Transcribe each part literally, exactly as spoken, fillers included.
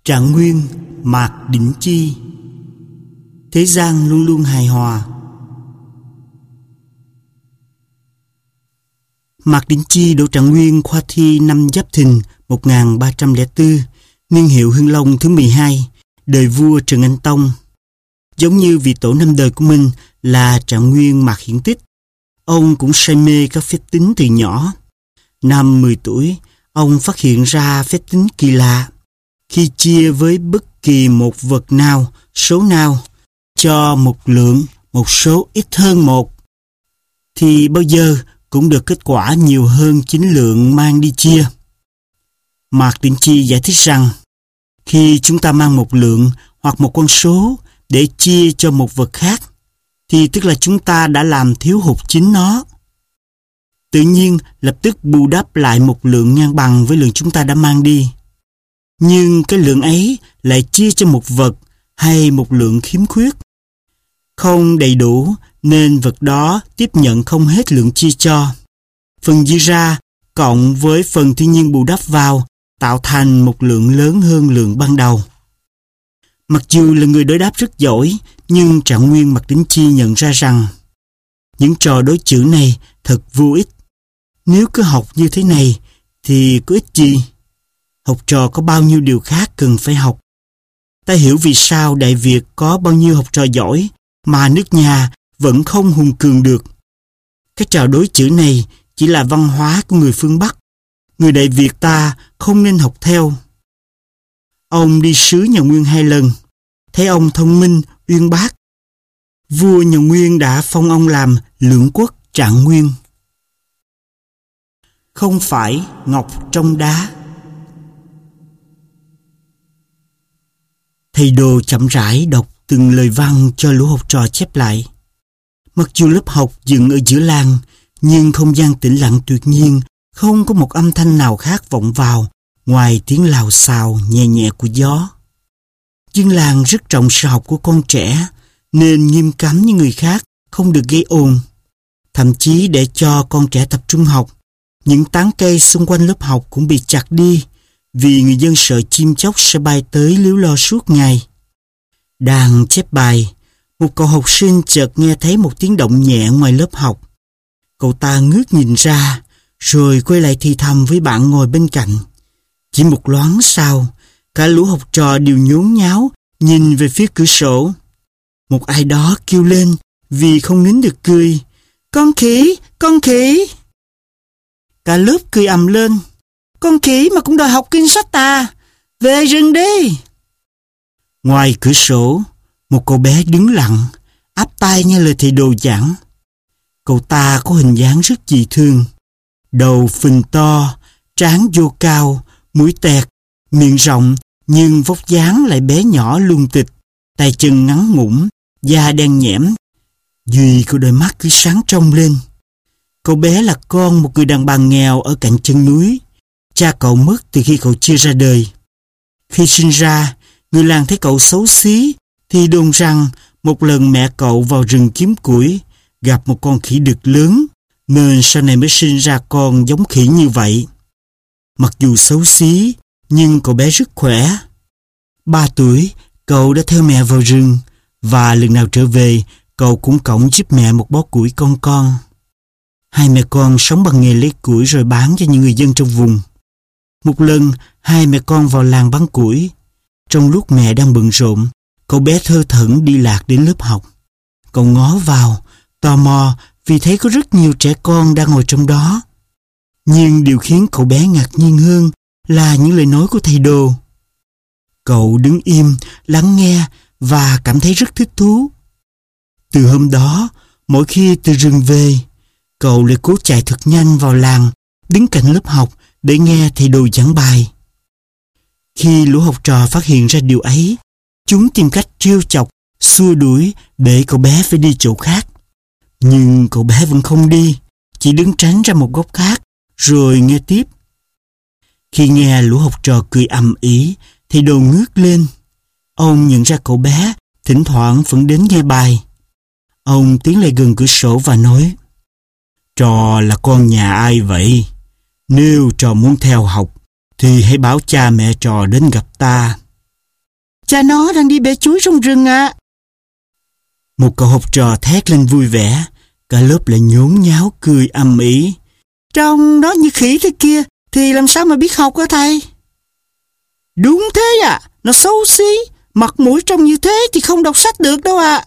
Trạng Nguyên, Mạc Đỉnh Chi. Thế gian luôn luôn hài hòa. Mạc Đỉnh Chi đỗ Trạng Nguyên khoa thi năm Giáp Thìn một nghìn ba trăm lẻ bốn, niên hiệu Hưng Long thứ mười hai, đời vua Trần Anh Tông. Giống như vị tổ năm đời của mình là Trạng Nguyên Mạc Hiển Tích, ông cũng say mê các phép tính từ nhỏ. Năm mười tuổi, ông phát hiện ra phép tính kỳ lạ. Khi chia với bất kỳ một vật nào, số nào, cho một lượng, một số ít hơn một, thì bao giờ cũng được kết quả nhiều hơn chính lượng mang đi chia. Mạc Đỉnh Chi giải thích rằng, khi chúng ta mang một lượng hoặc một con số để chia cho một vật khác, thì tức là chúng ta đã làm thiếu hụt chính nó. Tự nhiên lập tức bù đắp lại một lượng ngang bằng với lượng chúng ta đã mang đi. Nhưng cái lượng ấy lại chia cho một vật hay một lượng khiếm khuyết, không đầy đủ, nên vật đó tiếp nhận không hết lượng chia cho. Phần dư ra cộng với phần thiên nhiên bù đắp vào tạo thành một lượng lớn hơn lượng ban đầu. Mặc dù là người đối đáp rất giỏi, nhưng Trạng Nguyên Mạc Đỉnh Chi nhận ra rằng những trò đối chữ này thật vô ích. Nếu cứ học như thế này thì có ích gì? Học trò có bao nhiêu điều khác cần phải học. Ta hiểu vì sao Đại Việt có bao nhiêu học trò giỏi mà nước nhà vẫn không hùng cường được. Cái trò đối chữ này chỉ là văn hóa của người phương Bắc. Người Đại Việt ta không nên học theo. Ông đi sứ nhà Nguyên hai lần, thấy ông thông minh, uyên bác. Vua nhà Nguyên đã phong ông làm lưỡng quốc Trạng Nguyên. Không phải ngọc trong đá. Thầy Đồ chậm rãi đọc từng lời văn cho lũ học trò chép lại. Mặc dù lớp học dựng ở giữa làng, nhưng không gian tĩnh lặng tuyệt nhiên, không có một âm thanh nào khác vọng vào, ngoài tiếng lào xào nhẹ nhẹ của gió. Dân làng rất trọng sự học của con trẻ, nên nghiêm cấm như người khác, không được gây ồn. Thậm chí để cho con trẻ tập trung học, những tán cây xung quanh lớp học cũng bị chặt đi, vì người dân sợ chim chóc sẽ bay tới líu lo suốt ngày. Đang chép bài, một cậu học sinh chợt nghe thấy một tiếng động nhẹ ngoài lớp học. Cậu ta ngước nhìn ra, rồi quay lại thì thầm với bạn ngồi bên cạnh. Chỉ một loáng sau, cả lũ học trò đều nhốn nháo nhìn về phía cửa sổ. Một ai đó kêu lên vì không nín được cười. Con khỉ, con khỉ. Cả lớp cười ầm lên. Con khỉ mà cũng đòi học kinh sách à? Về rừng đi. Ngoài cửa sổ, một cậu bé đứng lặng, áp tai nghe lời thầy Đồ giảng. Cậu ta có hình dáng rất dị thường. Đầu phình to, trán vô cao, mũi tẹt, miệng rộng, nhưng vóc dáng lại bé nhỏ lung tịch, tay chân ngắn ngủn, da đen nhẽm. Duy có đôi mắt cứ sáng trong lên. Cậu bé là con một người đàn bà nghèo ở cạnh chân núi. Cha cậu mất từ khi cậu chưa ra đời. Khi sinh ra, người làng thấy cậu xấu xí, thì đồn rằng một lần mẹ cậu vào rừng kiếm củi, gặp một con khỉ đực lớn, nên sau này mới sinh ra con giống khỉ như vậy. Mặc dù xấu xí, nhưng cậu bé rất khỏe. Ba tuổi, cậu đã theo mẹ vào rừng, và lần nào trở về, cậu cũng cõng giúp mẹ một bó củi con con. Hai mẹ con sống bằng nghề lấy củi rồi bán cho những người dân trong vùng. Một lần, hai mẹ con vào làng bán củi. Trong lúc mẹ đang bận rộn, cậu bé thơ thẩn đi lạc đến lớp học. Cậu ngó vào, tò mò vì thấy có rất nhiều trẻ con đang ngồi trong đó. Nhưng điều khiến cậu bé ngạc nhiên hơn là những lời nói của thầy Đồ. Cậu đứng im, lắng nghe và cảm thấy rất thích thú. Từ hôm đó, mỗi khi từ rừng về, cậu lại cố chạy thật nhanh vào làng, đứng cạnh lớp học để nghe thầy Đồ giảng bài. Khi lũ học trò phát hiện ra điều ấy, chúng tìm cách trêu chọc, xua đuổi để cậu bé phải đi chỗ khác. Nhưng cậu bé vẫn không đi, chỉ đứng tránh ra một góc khác, rồi nghe tiếp. Khi nghe lũ học trò cười ầm ĩ, thầy Đồ ngước lên. Ông nhận ra cậu bé thỉnh thoảng vẫn đến nghe bài. Ông tiến lại gần cửa sổ và nói: Trò là con nhà ai vậy? Nếu trò muốn theo học, thì hãy báo cha mẹ trò đến gặp ta. cha nó đang đi bẻ chuối trong rừng ạ. Một cậu học trò thét lên vui vẻ, cả lớp lại nhốn nháo cười ầm ĩ. Trông nó như khỉ thế kia thì làm sao mà biết học hả thầy? Đúng thế ạ, à, nó xấu xí, mặt mũi trông như thế thì không đọc sách được đâu ạ. À.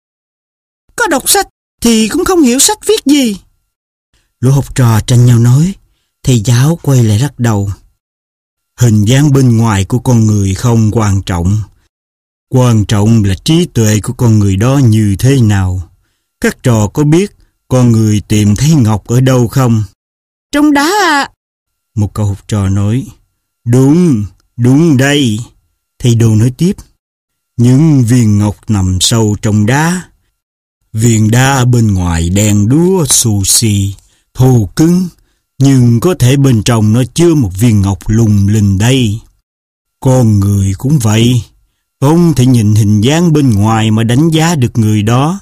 Có đọc sách thì cũng không hiểu sách viết gì. Lũ học trò tranh nhau nói. Thầy giáo quay lại lắc đầu. Hình dáng bên ngoài của con người không quan trọng. Quan trọng là trí tuệ của con người đó như thế nào. Các trò có biết con người tìm thấy ngọc ở đâu không? Trong đá à. Một cậu học trò nói. Đúng, đúng đây. Thầy Đồ nói tiếp. Những viên ngọc nằm sâu trong đá. Viên đá bên ngoài đen đúa xù xì, thô cứng, nhưng có thể bên trong nó chứa một viên ngọc lung linh đây. Con người cũng vậy, không thể nhìn hình dáng bên ngoài mà đánh giá được người đó.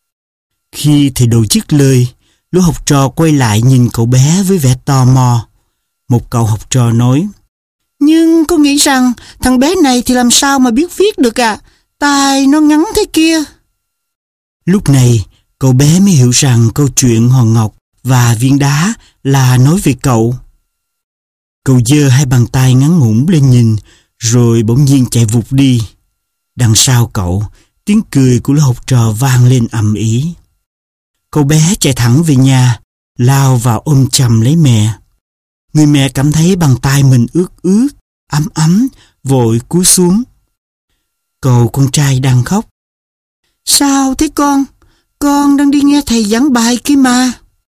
Khi thầy Đồ dứt lời, lũ học trò quay lại nhìn cậu bé với vẻ tò mò. Một cậu học trò nói, nhưng con nghĩ rằng thằng bé này thì làm sao mà biết viết được à? Tai nó ngắn thế kia. Lúc này, cậu bé mới hiểu rằng câu chuyện hòn ngọc và viên đá là nói về cậu. Cậu giơ hai bàn tay ngắn ngủn lên nhìn, rồi bỗng nhiên chạy vụt đi. Đằng sau cậu, tiếng cười của lũ học trò vang lên ầm ĩ. Cậu bé chạy thẳng về nhà, lao vào ôm chầm lấy mẹ. Người mẹ cảm thấy bàn tay mình ướt ướt, ấm ấm, vội cúi xuống. Cậu con trai đang khóc. Sao thế con? Con đang đi nghe thầy giảng bài kia mà.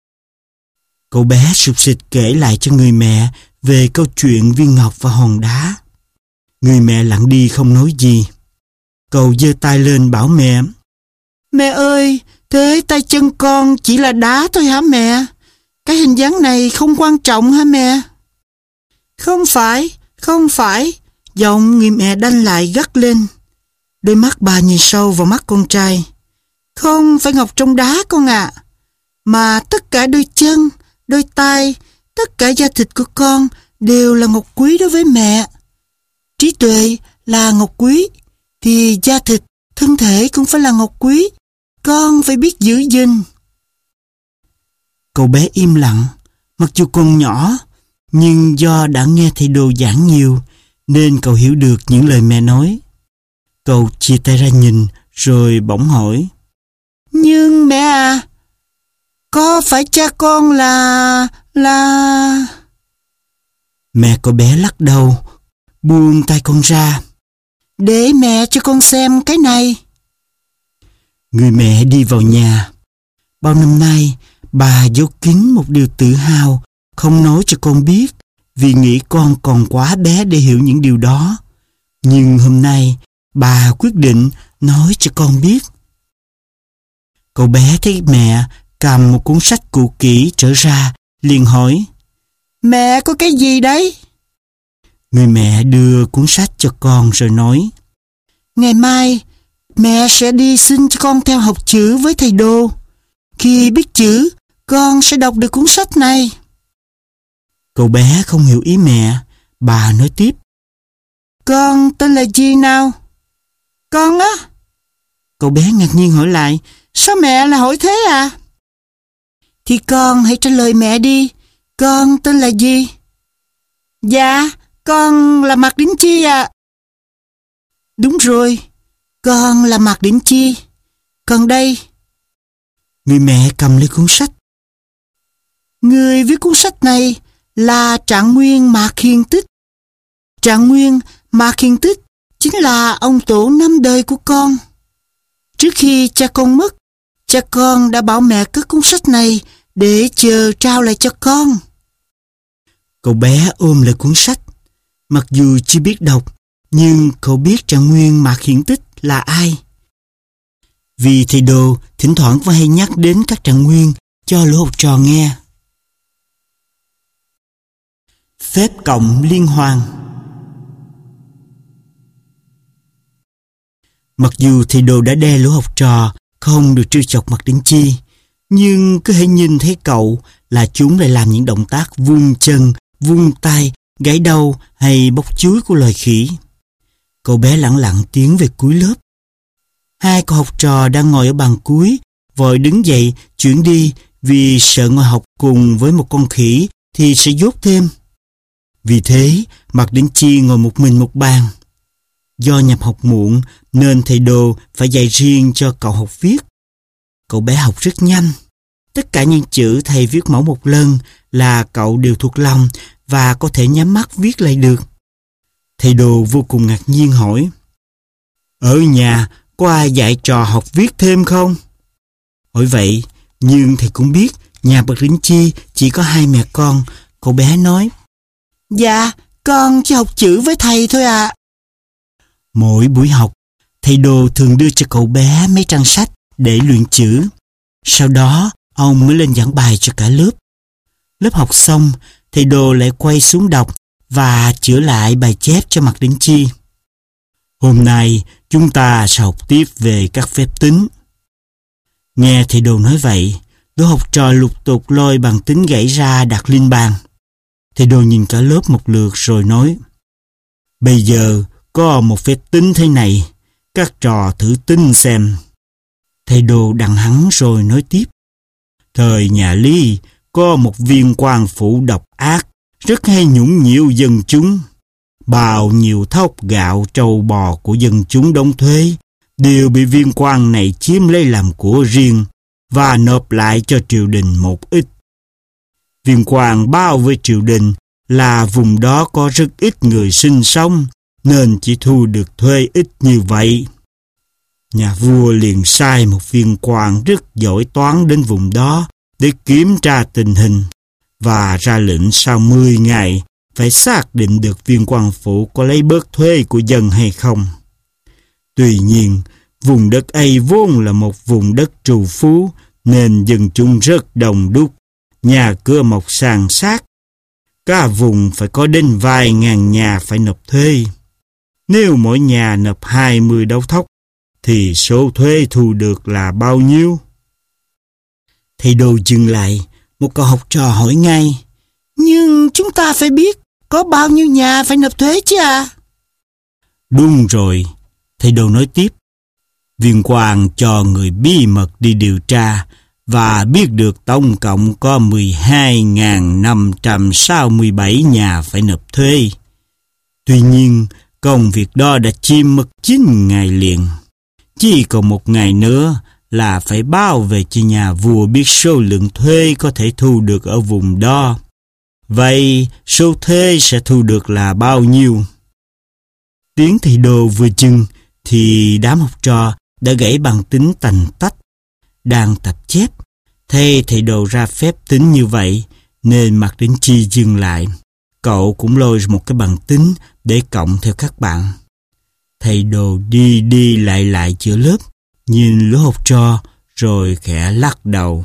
Cậu bé sụp sịt kể lại cho người mẹ về câu chuyện viên ngọc và hòn đá. Người mẹ lặng đi không nói gì. Cậu giơ tay lên bảo mẹ. Mẹ ơi, thế tay chân con chỉ là đá thôi hả mẹ? Cái hình dáng này không quan trọng hả mẹ? Không phải, không phải. Giọng người mẹ đanh lại gắt lên. Đôi mắt bà nhìn sâu vào mắt con trai. Không phải ngọc trong đá con ạ, à, mà tất cả đôi chân, đôi tay, tất cả da thịt của con đều là ngọc quý đối với mẹ. Trí tuệ là ngọc quý, thì da thịt, thân thể cũng phải là ngọc quý. Con phải biết giữ gìn. Cậu bé im lặng, mặc dù còn nhỏ, nhưng do đã nghe thầy Đồ giảng nhiều, nên cậu hiểu được những lời mẹ nói. Cậu chia tay ra nhìn, rồi bỗng hỏi. Nhưng mẹ à, có phải cha con là... là... Mẹ cậu bé lắc đầu, buông tay con ra. Để mẹ cho con xem cái này. Người mẹ đi vào nhà. Bao năm nay, bà giấu kín một điều tự hào, không nói cho con biết, vì nghĩ con còn quá bé để hiểu những điều đó. Nhưng hôm nay, bà quyết định nói cho con biết. Cậu bé thấy mẹ cầm một cuốn sách cũ kỹ trở ra, liền hỏi. Mẹ có cái gì đấy? Người mẹ đưa cuốn sách cho con rồi nói. Ngày mai, mẹ sẽ đi xin cho con theo học chữ với thầy Đồ. Khi biết chữ, con sẽ đọc được cuốn sách này. Cậu bé không hiểu ý mẹ, bà nói tiếp. Con tên là gì nào? Con á? Cậu bé ngạc nhiên hỏi lại. Sao mẹ lại hỏi thế à? Thì con hãy trả lời mẹ đi. Con tên là gì? Dạ, con là Mạc Đỉnh Chi ạ. À. Đúng rồi, con là Mạc Đỉnh Chi. Còn đây. Người mẹ cầm lấy cuốn sách. Người viết cuốn sách này là Trạng Nguyên Mạc Hiền Tích. Trạng Nguyên Mạc Hiền Tích chính là ông tổ năm đời của con. Trước khi cha con mất, cha con đã bảo mẹ cất cuốn sách này để chờ trao lại cho con. Cậu bé ôm lại cuốn sách. Mặc dù chưa biết đọc, nhưng cậu biết Trạng Nguyên Mạc Hiển Tích là ai. Vì thầy Đồ thỉnh thoảng vẫn hay nhắc đến các trạng nguyên cho lũ học trò nghe. Phép cộng liên hoàn. Mặc dù thầy Đồ đã đe lũ học trò không được trêu chọc Mạc Đỉnh Chi, nhưng cứ hãy nhìn thấy cậu là chúng lại làm những động tác vung chân, vung tay, gãy đầu hay bóc chuối của loài khỉ. Cậu bé lẳng lặng tiến về cuối lớp. Hai cậu học trò đang ngồi ở bàn cuối vội đứng dậy chuyển đi vì sợ ngồi học cùng với một con khỉ thì sẽ dốt thêm. Vì thế, Mạc Đỉnh Chi ngồi một mình một bàn. Do nhập học muộn nên thầy Đồ phải dạy riêng cho cậu học viết. Cậu bé học rất nhanh. Tất cả những chữ thầy viết mẫu một lần là cậu đều thuộc lòng và có thể nhắm mắt viết lại được. Thầy Đồ vô cùng ngạc nhiên hỏi: Ở nhà có ai dạy trò học viết thêm không? Hỏi vậy, nhưng thầy cũng biết nhà Mạc Đỉnh Chi chỉ có hai mẹ con. Cậu bé nói: Dạ, con chỉ học chữ với thầy thôi ạ. Mỗi buổi học, thầy Đồ thường đưa cho cậu bé mấy trang sách để luyện chữ. Sau đó, ông mới lên giảng bài cho cả lớp. Lớp học xong, thầy Đồ lại quay xuống đọc và chữa lại bài chép cho Mạc Đỉnh Chi. Hôm nay, chúng ta sẽ học tiếp về các phép tính. Nghe thầy Đồ nói vậy, đứa học trò lục tục lôi bằng tính gãy ra đặt lên bàn. Thầy Đồ nhìn cả lớp một lượt rồi nói: Bây giờ có một phép tính thế này, các trò thử tính xem. Thầy Đồ đặng hắn rồi nói tiếp: Thời nhà Lý có một viên quan phủ độc ác, rất hay nhũng nhiễu dân chúng. Bao nhiêu thóc gạo trâu bò của dân chúng đóng thuế đều bị viên quan này chiếm lấy làm của riêng và nộp lại cho triều đình một ít. Viên quan báo với triều đình là vùng đó có rất ít người sinh sống nên chỉ thu được thuế ít như vậy. Nhà vua liền sai một viên quan rất giỏi toán đến vùng đó để kiểm tra tình hình và ra lệnh sau mười ngày phải xác định được viên quan phủ có lấy bớt thuế của dân hay không. Tuy nhiên, vùng đất ấy vốn là một vùng đất trù phú nên dân chúng rất đông đúc, nhà cửa mọc san sát. Cả vùng phải có đến vài ngàn nhà phải nộp thuế. Nếu mỗi nhà nộp hai mươi đấu thóc thì số thuế thu được là bao nhiêu? Thầy Đồ dừng lại, một cậu học trò hỏi ngay: Nhưng chúng ta phải biết có bao nhiêu nhà phải nộp thuế chứ à? Đúng rồi, thầy Đồ nói tiếp. Viên quan cho người bí mật đi điều tra và biết được tổng cộng có mười hai nghìn năm trăm sáu mươi bảy nhà phải nộp thuế. Tuy nhiên, công việc đó đã chiếm mất chín ngày liền. Chỉ còn một ngày nữa là phải báo về cho nhà vua biết số lượng thuế có thể thu được ở vùng đó. Vậy số thuế sẽ thu được là bao nhiêu? Tiếng thầy Đồ vừa chừng thì đám học trò đã gãy bằng tính tành tách. Đang tập chép, thấy thầy Đồ ra phép tính như vậy nên Mạc Đỉnh Chi dừng lại. Cậu cũng lôi một cái bằng tính để cộng theo các bạn. Thầy Đồ đi đi lại lại giữa lớp, nhìn lũ học trò rồi khẽ lắc đầu.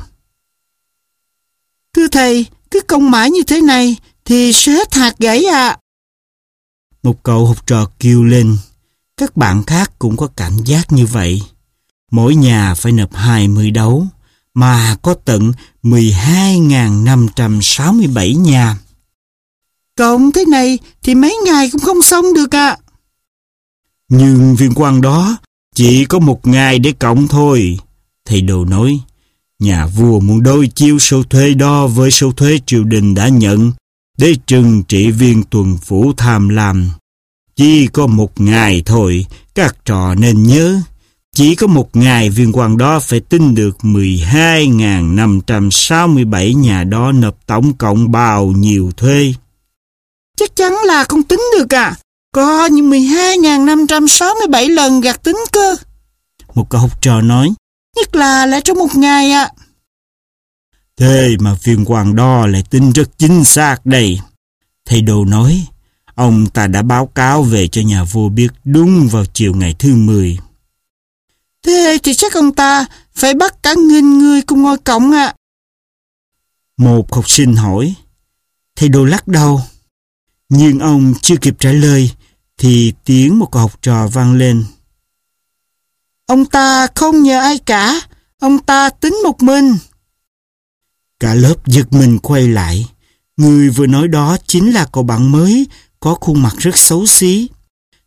Thưa thầy, cứ công mãi như thế này thì sẽ hết hạt gãy à. Một cậu học trò kêu lên. Các bạn khác cũng có cảm giác như vậy. Mỗi nhà phải nộp hai mươi đấu, mà có tận mười hai nghìn năm trăm sáu mươi bảy nhà. Cộng thế này thì mấy ngày cũng không xong được ạ. Nhưng viên quan đó chỉ có một ngày để cộng thôi. Thầy Đồ nói, nhà vua muốn đối chiếu số thuế đó với số thuế triều đình đã nhận để trừng trị viên tuần phủ tham lam. Chỉ có một ngày thôi, các trò nên nhớ. Chỉ có một ngày viên quan đó phải tính được mười hai nghìn năm trăm sáu mươi bảy nhà đó nộp tổng cộng bao nhiêu thuế. Chắc chắn là không tính được à. Có những mười hai nghìn năm trăm sáu mươi bảy lần gạt tính cơ. Một cậu học trò nói, nhất là lại trong một ngày ạ. À. Thế mà viên quan đó lại tính rất chính xác đây. Thầy Đồ nói, ông ta đã báo cáo về cho nhà vua biết đúng vào chiều ngày thứ mười. Thế thì chắc ông ta phải bắt cả nghìn người cùng ngồi cộng ạ. À. Một học sinh hỏi. Thầy Đồ lắc đầu. Nhưng ông chưa kịp trả lời thì tiếng một cậu học trò vang lên. Ông ta không nhờ ai cả, ông ta tính một mình. Cả lớp giật mình quay lại. Người vừa nói đó chính là cậu bạn mới có khuôn mặt rất xấu xí.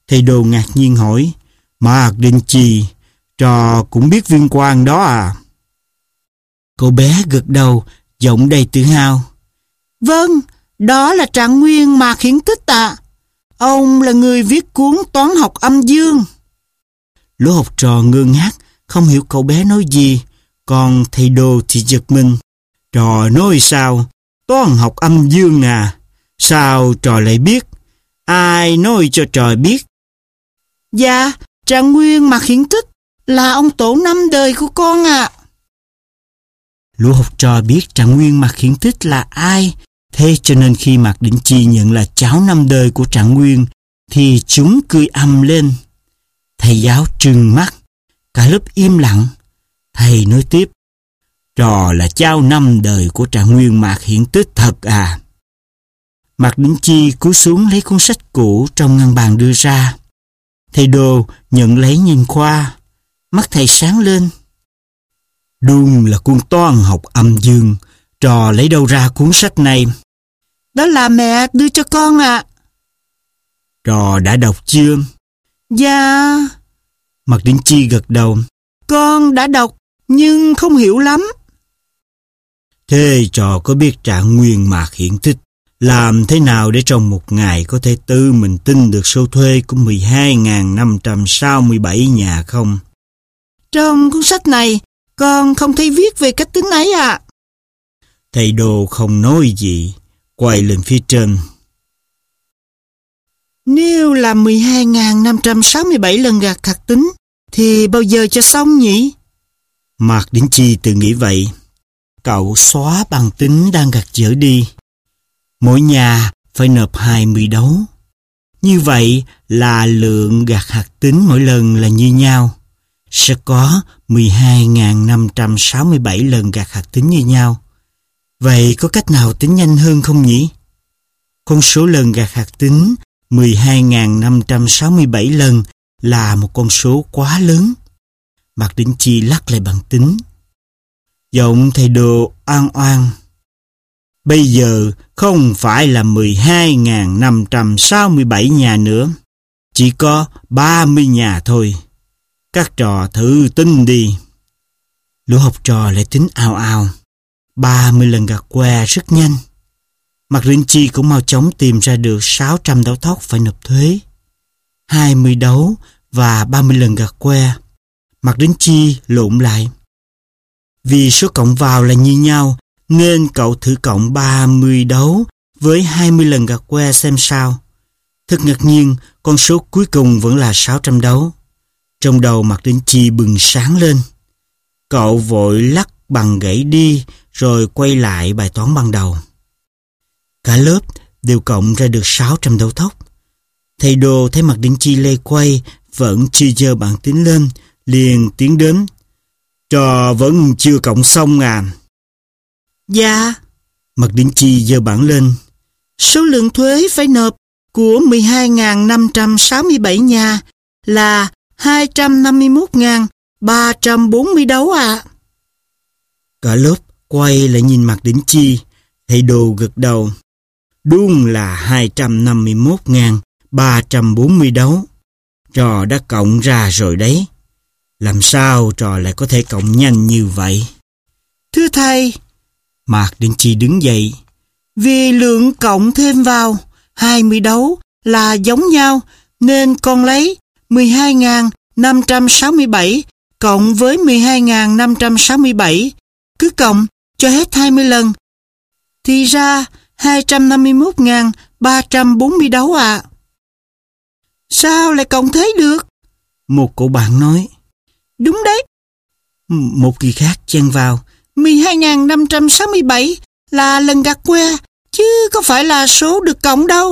Thầy Đồ ngạc nhiên hỏi, Mạc Đỉnh Chi, trò cũng biết viên quan đó à? Cậu bé gật đầu, giọng đầy tự hào. Vâng, đó là Trạng Nguyên Mạc Hiển Tích ạ. Ông là người viết cuốn Toán học âm dương. Lũ học trò ngơ ngác, không hiểu cậu bé nói gì, còn thầy Đồ thì giật mình. Trò nói sao? Toán học âm dương à? Sao trò lại biết? Ai nói cho trò biết? Dạ, Trạng Nguyên Mạc Hiển Tích là ông tổ năm đời của con ạ. À. Lũ học trò biết Trạng Nguyên Mạc Hiển Tích là ai, thế cho nên khi Mạc Đỉnh Chi nhận là cháu năm đời của Trạng Nguyên thì chúng cười ầm lên. Thầy giáo trừng mắt, cả lớp im lặng. Thầy nói tiếp, trò là cháu năm đời của Trạng Nguyên Mạc Hiển Tích thật à? Mạc Đỉnh Chi cúi xuống lấy cuốn sách cũ trong ngăn bàn đưa ra. Thầy Đồ nhận lấy nhìn qua, mắt thầy sáng lên. Đúng là cuốn toán học âm dương, trò lấy đâu ra cuốn sách này? Đó là mẹ đưa cho con ạ. À. Trò đã đọc chưa? Dạ. Mạc Đỉnh Chi gật đầu. Con đã đọc, nhưng không hiểu lắm. Thế trò có biết Trạng Nguyên Mạc Hiển Tích làm thế nào để trong một ngày có thể tự mình tin được số thuê của mười hai nghìn năm trăm sáu mươi bảy nhà không? Trong cuốn sách này, con không thấy viết về cách tính ấy ạ. À. Thầy Đồ không nói gì, quay lên phía trên. Nếu là mười hai nghìn năm trăm sáu mươi bảy lần gạt hạt tính, thì bao giờ cho xong nhỉ? Mạc Đỉnh Chi tự nghĩ vậy. Cậu xóa bằng tính đang gạt dở đi. Mỗi nhà phải nộp hai mươi đấu. Như vậy là lượng gạt hạt tính mỗi lần là như nhau. Sẽ có mười hai nghìn năm trăm sáu mươi bảy lần gạt hạt tính như nhau. Vậy có cách nào tính nhanh hơn không nhỉ? Con số lần gạt hạt tính mười hai nghìn năm trăm sáu mươi bảy lần là một con số quá lớn. Mạc Đỉnh Chi lắc lại bằng tính. Giọng thầy Đồ oan oan. Bây giờ không phải là mười hai nghìn năm trăm sáu mươi bảy nhà nữa, chỉ có ba mươi nhà thôi. Các trò thử tính đi. Lũ học trò lại tính ào ào. ba mươi lần gạt que rất nhanh. Mạc Đỉnh Chi cũng mau chóng tìm ra được sáu trăm đấu thóc phải nộp thuế. hai mươi đấu và ba mươi lần gạt que. Mạc Đỉnh Chi lộn lại. Vì số cộng vào là như nhau, nên cậu thử cộng ba mươi đấu với hai mươi lần gạt que xem sao. Thật ngạc nhiên, con số cuối cùng vẫn là sáu trăm đấu. Trong đầu Mạc Đỉnh Chi bừng sáng lên. Cậu vội lắc bằng gãy đi rồi quay lại bài toán ban đầu. Cả lớp đều cộng ra được sáu trăm đấu thóc. Thầy Đồ thấy Mạc Đỉnh Chi lê quay vẫn chưa giơ bảng tính lên, liền tiến đến. Trò vẫn chưa cộng xong à? Dạ. Mạc Đỉnh Chi giơ bảng lên. Số lượng thuế phải nộp của mười hai nghìn năm trăm sáu mươi bảy nhà là hai trăm năm mươi mốt nghìn ba trăm bốn mươi đấu ạ. À. Cả lớp quay lại nhìn Mạc Đỉnh Chi. Thầy Đồ gật đầu. Đúng là hai trăm năm mươi mốt nghìn ba trăm bốn mươi đấu. Trò đã cộng ra rồi đấy. Làm sao trò lại có thể cộng nhanh như vậy? Thưa thầy, Mạc Đỉnh Chi đứng dậy. Vì lượng cộng thêm vào hai mươi đấu là giống nhau, nên con lấy mười hai nghìn năm trăm sáu mươi bảy cộng với mười hai nghìn năm trăm sáu mươi bảy, cứ cộng cho hết hai mươi lần, thì ra hai trăm năm mươi mốt nghìn ba trăm bốn mươi đấu ạ. À. Sao lại cộng thế được? Một cậu bạn nói. Đúng đấy. Một người khác chen vào. mười hai nghìn năm trăm sáu mươi bảy là lần gạt que, chứ không phải là số được cộng đâu.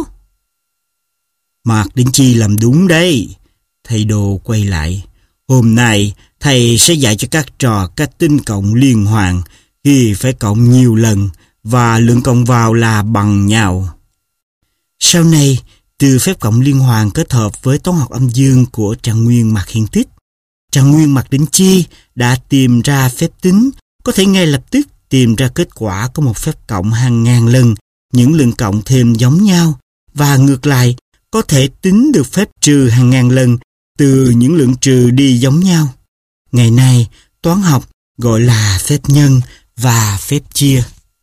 Mạc Đỉnh Chi làm đúng đấy. Thầy Đồ quay lại. Hôm nay thầy sẽ dạy cho các trò cách tính cộng liên hoàn khi phải cộng nhiều lần và lượng cộng vào là bằng nhau. Sau này, từ phép cộng liên hoàn kết hợp với toán học âm dương của Trạng Nguyên Mạc Hiển Tích, Trạng Nguyên Mạc Đỉnh Chi đã tìm ra phép tính có thể ngay lập tức tìm ra kết quả của một phép cộng hàng ngàn lần những lượng cộng thêm giống nhau, và ngược lại, có thể tính được phép trừ hàng ngàn lần từ những lượng trừ đi giống nhau. Ngày nay, toán học gọi là phép nhân và phép chia.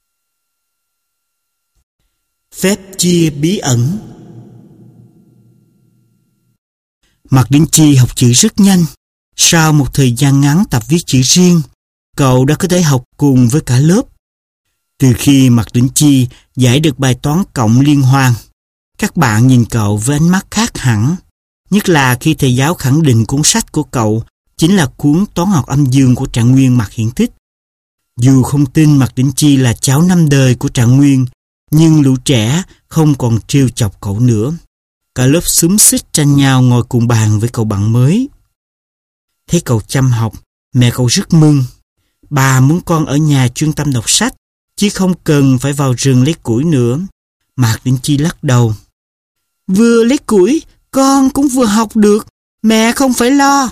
Phép chia bí ẩn. Mạc Đĩnh Chi học chữ rất nhanh. Sau một thời gian ngắn tập viết chữ riêng, cậu đã có thể học cùng với cả lớp. Từ khi Mạc Đĩnh Chi giải được bài toán cộng liên hoàn, các bạn nhìn cậu với ánh mắt khác hẳn, nhất là khi thầy giáo khẳng định cuốn sách của cậu chính là cuốn Toán học âm dương của Trạng Nguyên Mạc Hiển Thích. Dù không tin Mạc Đĩnh Chi là cháu năm đời của Trạng Nguyên, nhưng lũ trẻ không còn trêu chọc cậu nữa. Cả lớp xúm xít tranh nhau ngồi cùng bàn với cậu bạn mới. Thấy cậu chăm học, mẹ cậu rất mừng. Bà muốn con ở nhà chuyên tâm đọc sách, chứ không cần phải vào rừng lấy củi nữa. Mạc Đĩnh Chi lắc đầu. Vừa lấy củi, con cũng vừa học được, mẹ không phải lo.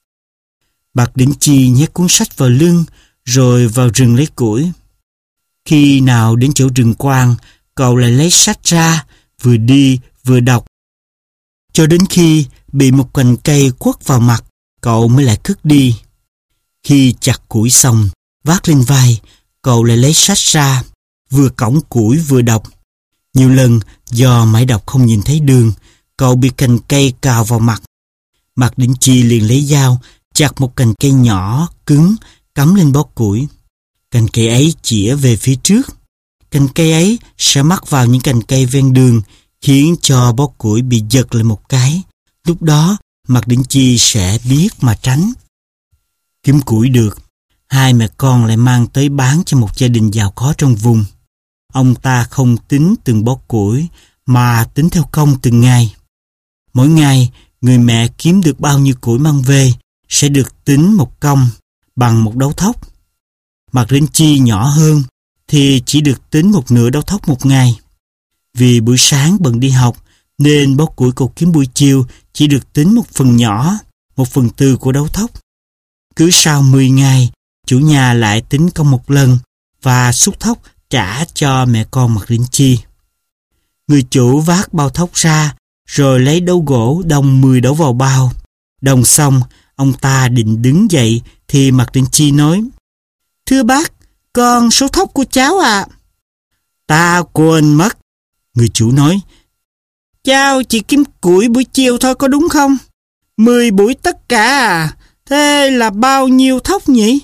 Mạc Đĩnh Chi nhét cuốn sách vào lưng, rồi vào rừng lấy củi. Khi nào đến chỗ rừng quang, cậu lại lấy sách ra, vừa đi vừa đọc. Cho đến khi bị một cành cây quất vào mặt, cậu mới lại cất đi. Khi chặt củi xong, vác lên vai, cậu lại lấy sách ra, vừa cõng củi vừa đọc. Nhiều lần do mãi đọc không nhìn thấy đường, cậu bị cành cây cào vào mặt. Mạc Đĩnh Chi liền lấy dao, chặt một cành cây nhỏ, cứng, cắm lên bó củi. Cành cây ấy chĩa về phía trước. Cành cây ấy sẽ mắc vào những cành cây ven đường, khiến cho bó củi bị giật lại một cái. Lúc đó, Mạc Đĩnh Chi sẽ biết mà tránh. Kiếm củi được, hai mẹ con lại mang tới bán cho một gia đình giàu có trong vùng. Ông ta không tính từng bó củi, mà tính theo công từng ngày. Mỗi ngày, người mẹ kiếm được bao nhiêu củi mang về, sẽ được tính một công, bằng một đấu thóc. Mạc Đĩnh Chi nhỏ hơn, thì chỉ được tính một nửa đấu thóc một ngày. Vì buổi sáng bận đi học, nên bó củi cậu kiếm buổi chiều chỉ được tính một phần nhỏ, một phần tư của đấu thóc. Cứ sau mười ngày, chủ nhà lại tính công một lần và xúc thóc trả cho mẹ con Mạc Đĩnh Chi. Người chủ vác bao thóc ra, rồi lấy đấu gỗ đồng mười đấu vào bao. Đồng xong, ông ta định đứng dậy thì Mạc Đĩnh Chi nói: Thưa bác, con số thóc của cháu ạ. À? Ta quên mất. Người chủ nói: Cháu chỉ kiếm củi buổi chiều thôi có đúng không? Mười buổi tất cả à? Thế là bao nhiêu thóc nhỉ?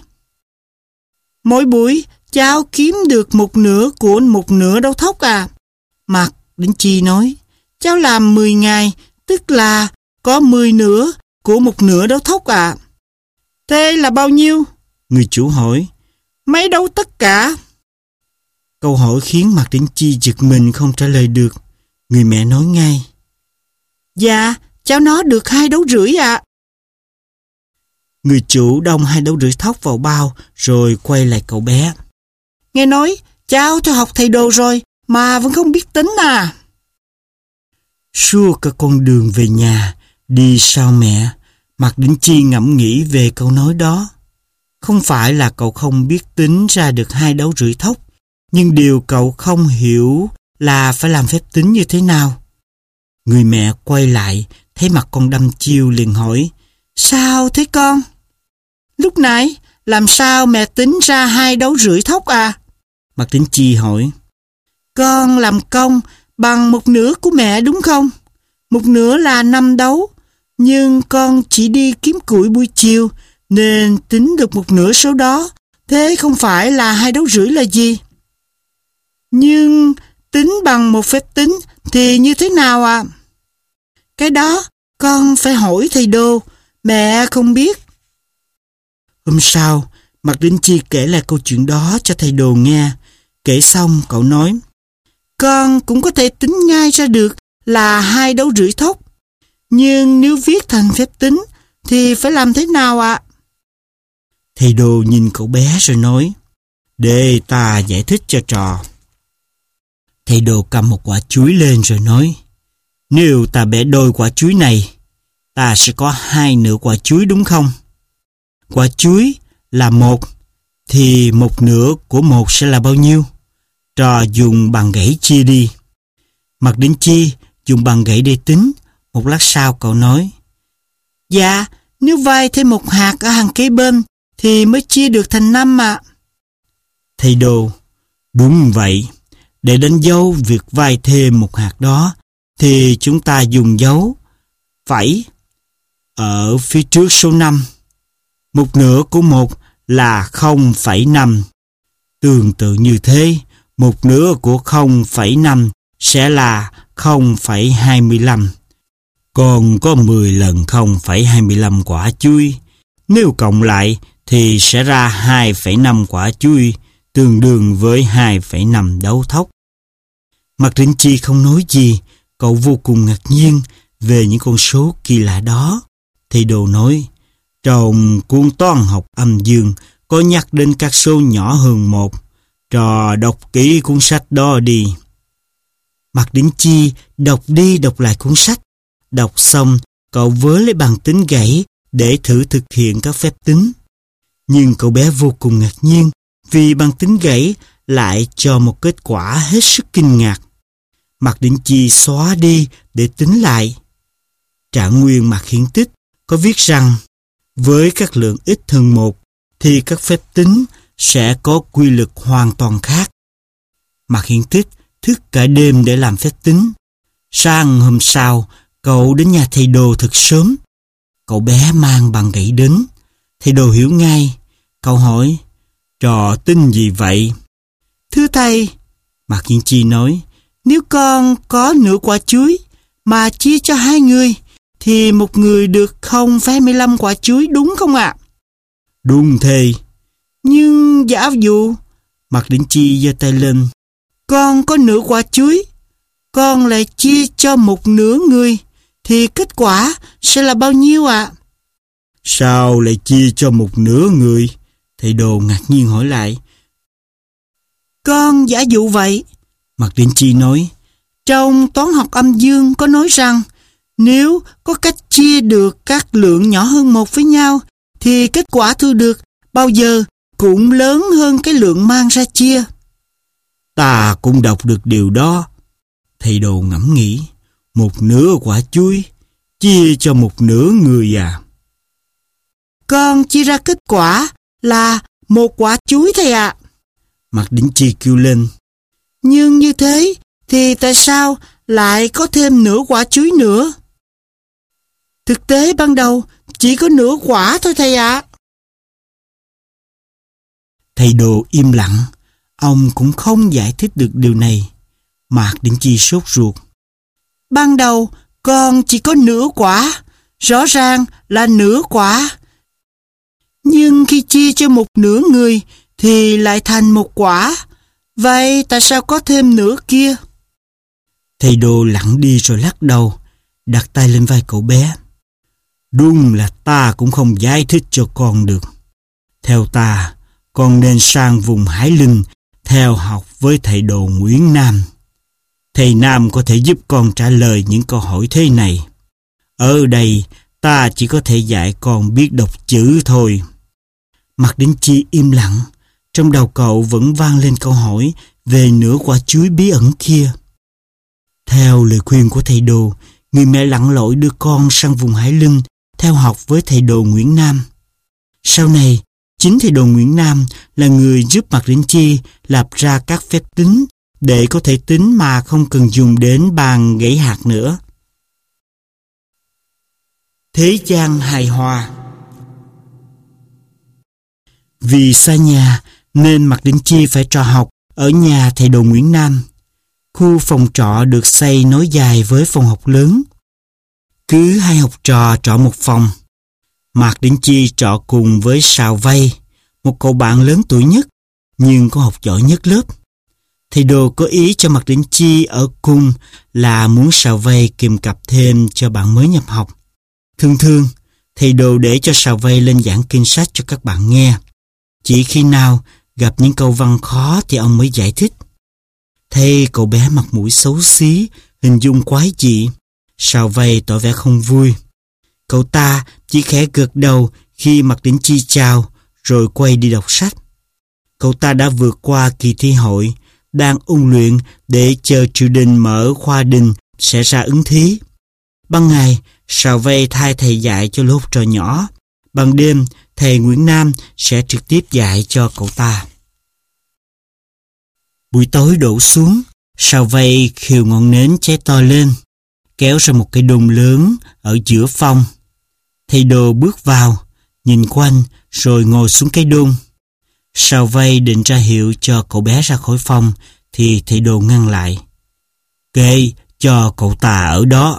Mỗi buổi cháu kiếm được một nửa của một nửa đấu thóc à? Mạc Đĩnh Chi nói: Cháu làm mười ngày, tức là có mười nửa của một nửa đấu thóc à? Thế là bao nhiêu? Người chủ hỏi. Mấy đấu tất cả? Câu hỏi khiến Mạc Đĩnh Chi giật mình không trả lời được. Người mẹ nói ngay: Dạ, cháu nó được hai đấu rưỡi ạ. À. Người chủ đong hai đấu rưỡi thóc vào bao rồi quay lại cậu bé. Nghe nói cháu theo học thầy đồ rồi mà vẫn không biết tính à? Suốt cả con đường về nhà, đi sau mẹ, Mạc Đĩnh Chi ngẫm nghĩ về câu nói đó. Không phải là cậu không biết tính ra được hai đấu rưỡi thóc, nhưng điều cậu không hiểu là phải làm phép tính như thế nào. Người mẹ quay lại, thấy mặt con đăm chiêu liền hỏi: Sao thế con? Lúc nãy, làm sao mẹ tính ra hai đấu rưỡi thóc à? Mạc Đĩnh Chi hỏi. Con làm công bằng một nửa của mẹ đúng không? Một nửa là năm đấu, nhưng con chỉ đi kiếm củi buổi chiều, nên tính được một nửa số đó. Thế không phải là hai đấu rưỡi là gì? Nhưng tính bằng một phép tính thì như thế nào ạ? À? Cái đó con phải hỏi thầy đồ, mẹ không biết. Hôm sau, Mạc Đĩnh Chi kể lại câu chuyện đó cho thầy đồ nghe. Kể xong cậu nói: Con cũng có thể tính ngay ra được là hai đấu rưỡi thóc. Nhưng nếu viết thành phép tính thì phải làm thế nào ạ? À? Thầy đồ nhìn cậu bé rồi nói: Để ta giải thích cho trò. Thầy đồ cầm một quả chuối lên rồi nói: Nếu ta bẻ đôi quả chuối này, ta sẽ có hai nửa quả chuối đúng không? Quả chuối là một, thì một nửa của một sẽ là bao nhiêu? Trò dùng bàn gãy chia đi. Mạc Đĩnh Chi dùng bằng gãy để tính. Một lát sau cậu nói: Dạ, nếu vay thêm một hạt ở hàng kế bên thì mới chia được thành năm ạ. Thầy Đồ: Đúng vậy. Để đánh dấu việc vay thêm một hạt đó thì chúng ta dùng dấu phẩy ở phía trước số năm. Một nửa của một là không phẩy năm. Tương tự như thế, một nửa của không phẩy năm sẽ là không phẩy hai mươi lăm. Còn có mười lần không phẩy hai mươi lăm quả chuối. Nếu cộng lại thì sẽ ra hai phẩy năm quả chuối, tương đương với hai phẩy năm đấu thóc. Mạc Đĩnh Chi không nói gì, cậu vô cùng ngạc nhiên về những con số kỳ lạ đó. Thầy Đồ nói: Trong cuốn toán học âm dương có nhắc đến các số nhỏ hơn một. Trò đọc kỹ cuốn sách đó đi. Mạc Đĩnh Chi đọc đi đọc lại cuốn sách. Đọc xong, cậu vớ lấy bằng tính gãy để thử thực hiện các phép tính. Nhưng cậu bé vô cùng ngạc nhiên vì bằng tính gãy lại cho một kết quả hết sức kinh ngạc. Mạc Đĩnh Chi xóa đi để tính lại. Trạng nguyên Mạc Hiển Tích có viết rằng với các lượng ít hơn một thì các phép tính sẽ có quy luật hoàn toàn khác. Mạc Hiển Tích thức cả đêm để làm phép tính. Sáng hôm sau, cậu đến nhà thầy Đồ thật sớm. Cậu bé mang bằng gãy đến. Thầy Đồ hiểu ngay. Cậu hỏi: Trò tính gì vậy? Thưa thầy, Mạc Hiển Chi nói, nếu con có nửa quả chuối mà chia cho hai người thì một người được không phẩy hai mươi lăm quả chuối, đúng không ạ? À? Đúng thầy. Nhưng giả dụ, Mạc Đĩnh Chi giơ tay lên, con có nửa quả chuối, con lại chia cho một nửa người thì kết quả sẽ là bao nhiêu ạ? À? Sao lại chia cho một nửa người? Thầy Đồ ngạc nhiên hỏi lại. Con giả dụ vậy, Mạc Đĩnh Chi nói. Trong toán học âm dương có nói rằng nếu có cách chia được các lượng nhỏ hơn một với nhau thì kết quả thu được bao giờ cũng lớn hơn cái lượng mang ra chia. Ta cũng đọc được điều đó. Thầy Đồ ngẫm nghĩ. Một nửa quả chuối chia cho một nửa người à? Con chia ra kết quả là một quả chuối thầy ạ. À. Mạc Đĩnh Chi kêu lên. Nhưng như thế thì tại sao lại có thêm nửa quả chuối nữa? Thực tế ban đầu chỉ có nửa quả thôi thầy ạ. À. Thầy Đồ im lặng. Ông cũng không giải thích được điều này. Mạc Đĩnh Chi sốt ruột. Ban đầu con chỉ có nửa quả, rõ ràng là nửa quả. Nhưng khi chia cho một nửa người thì lại thành một quả. Vậy tại sao có thêm nửa kia? Thầy Đồ lặng đi rồi lắc đầu, đặt tay lên vai cậu bé. Đúng là ta cũng không giải thích cho con được. Theo ta, con nên sang vùng Hải Linh theo học với thầy Đồ Nguyễn Nam. Thầy Nam có thể giúp con trả lời những câu hỏi thế này. Ở đây, ta chỉ có thể dạy con biết đọc chữ thôi. Mạc Đĩnh Chi im lặng. Trong đầu cậu vẫn vang lên câu hỏi về nửa quả chuối bí ẩn kia. Theo lời khuyên của thầy Đồ, người mẹ lặn lội đưa con sang vùng Hải Linh theo học với thầy Đồ Nguyễn Nam. Sau này, chính thầy Đồ Nguyễn Nam là người giúp Mạc Đĩnh Chi lập ra các phép tính để có thể tính mà không cần dùng đến bàn gãy hạt nữa. Thế gian hài hòa. Vì xa nhà nên Mạc Đĩnh Chi phải trò học ở nhà thầy Đồ Nguyễn Nam. Khu phòng trọ được xây nối dài với phòng học lớn. Cứ hai học trò trọ một phòng. Mạc Đĩnh Chi trọ cùng với Sào Vây, một cậu bạn lớn tuổi nhất nhưng có học giỏi nhất lớp. Thầy Đồ có ý cho Mạc Đĩnh Chi ở cùng là muốn Sào Vây kèm cặp thêm cho bạn mới nhập học. Thường thường, thầy Đồ để cho Sào Vây lên giảng kinh sách cho các bạn nghe. Chỉ khi nào gặp những câu văn khó thì ông mới giải thích. Thấy cậu bé mặt mũi xấu xí, hình dung quái dị, Sào Vây tỏ vẻ không vui. Cậu ta chỉ khẽ gật đầu khi Mạc Đĩnh Chi chào, rồi quay đi đọc sách. Cậu ta đã vượt qua kỳ thi hội, đang ôn luyện để chờ triều đình mở khoa đình sẽ ra ứng thí. Ban ngày, Sào Vây thay thầy dạy cho lũ học trò nhỏ. Ban đêm, thầy Nguyễn Nam sẽ trực tiếp dạy cho cậu ta. Buổi tối đổ xuống, Sào Vây khều ngọn nến cháy to lên, kéo ra một cái đùng lớn ở giữa phòng. Thầy Đồ bước vào, nhìn quanh rồi ngồi xuống cái đùng. Sào Vây định ra hiệu cho cậu bé ra khỏi phòng thì thầy Đồ ngăn lại. Kệ cho cậu ta ở đó.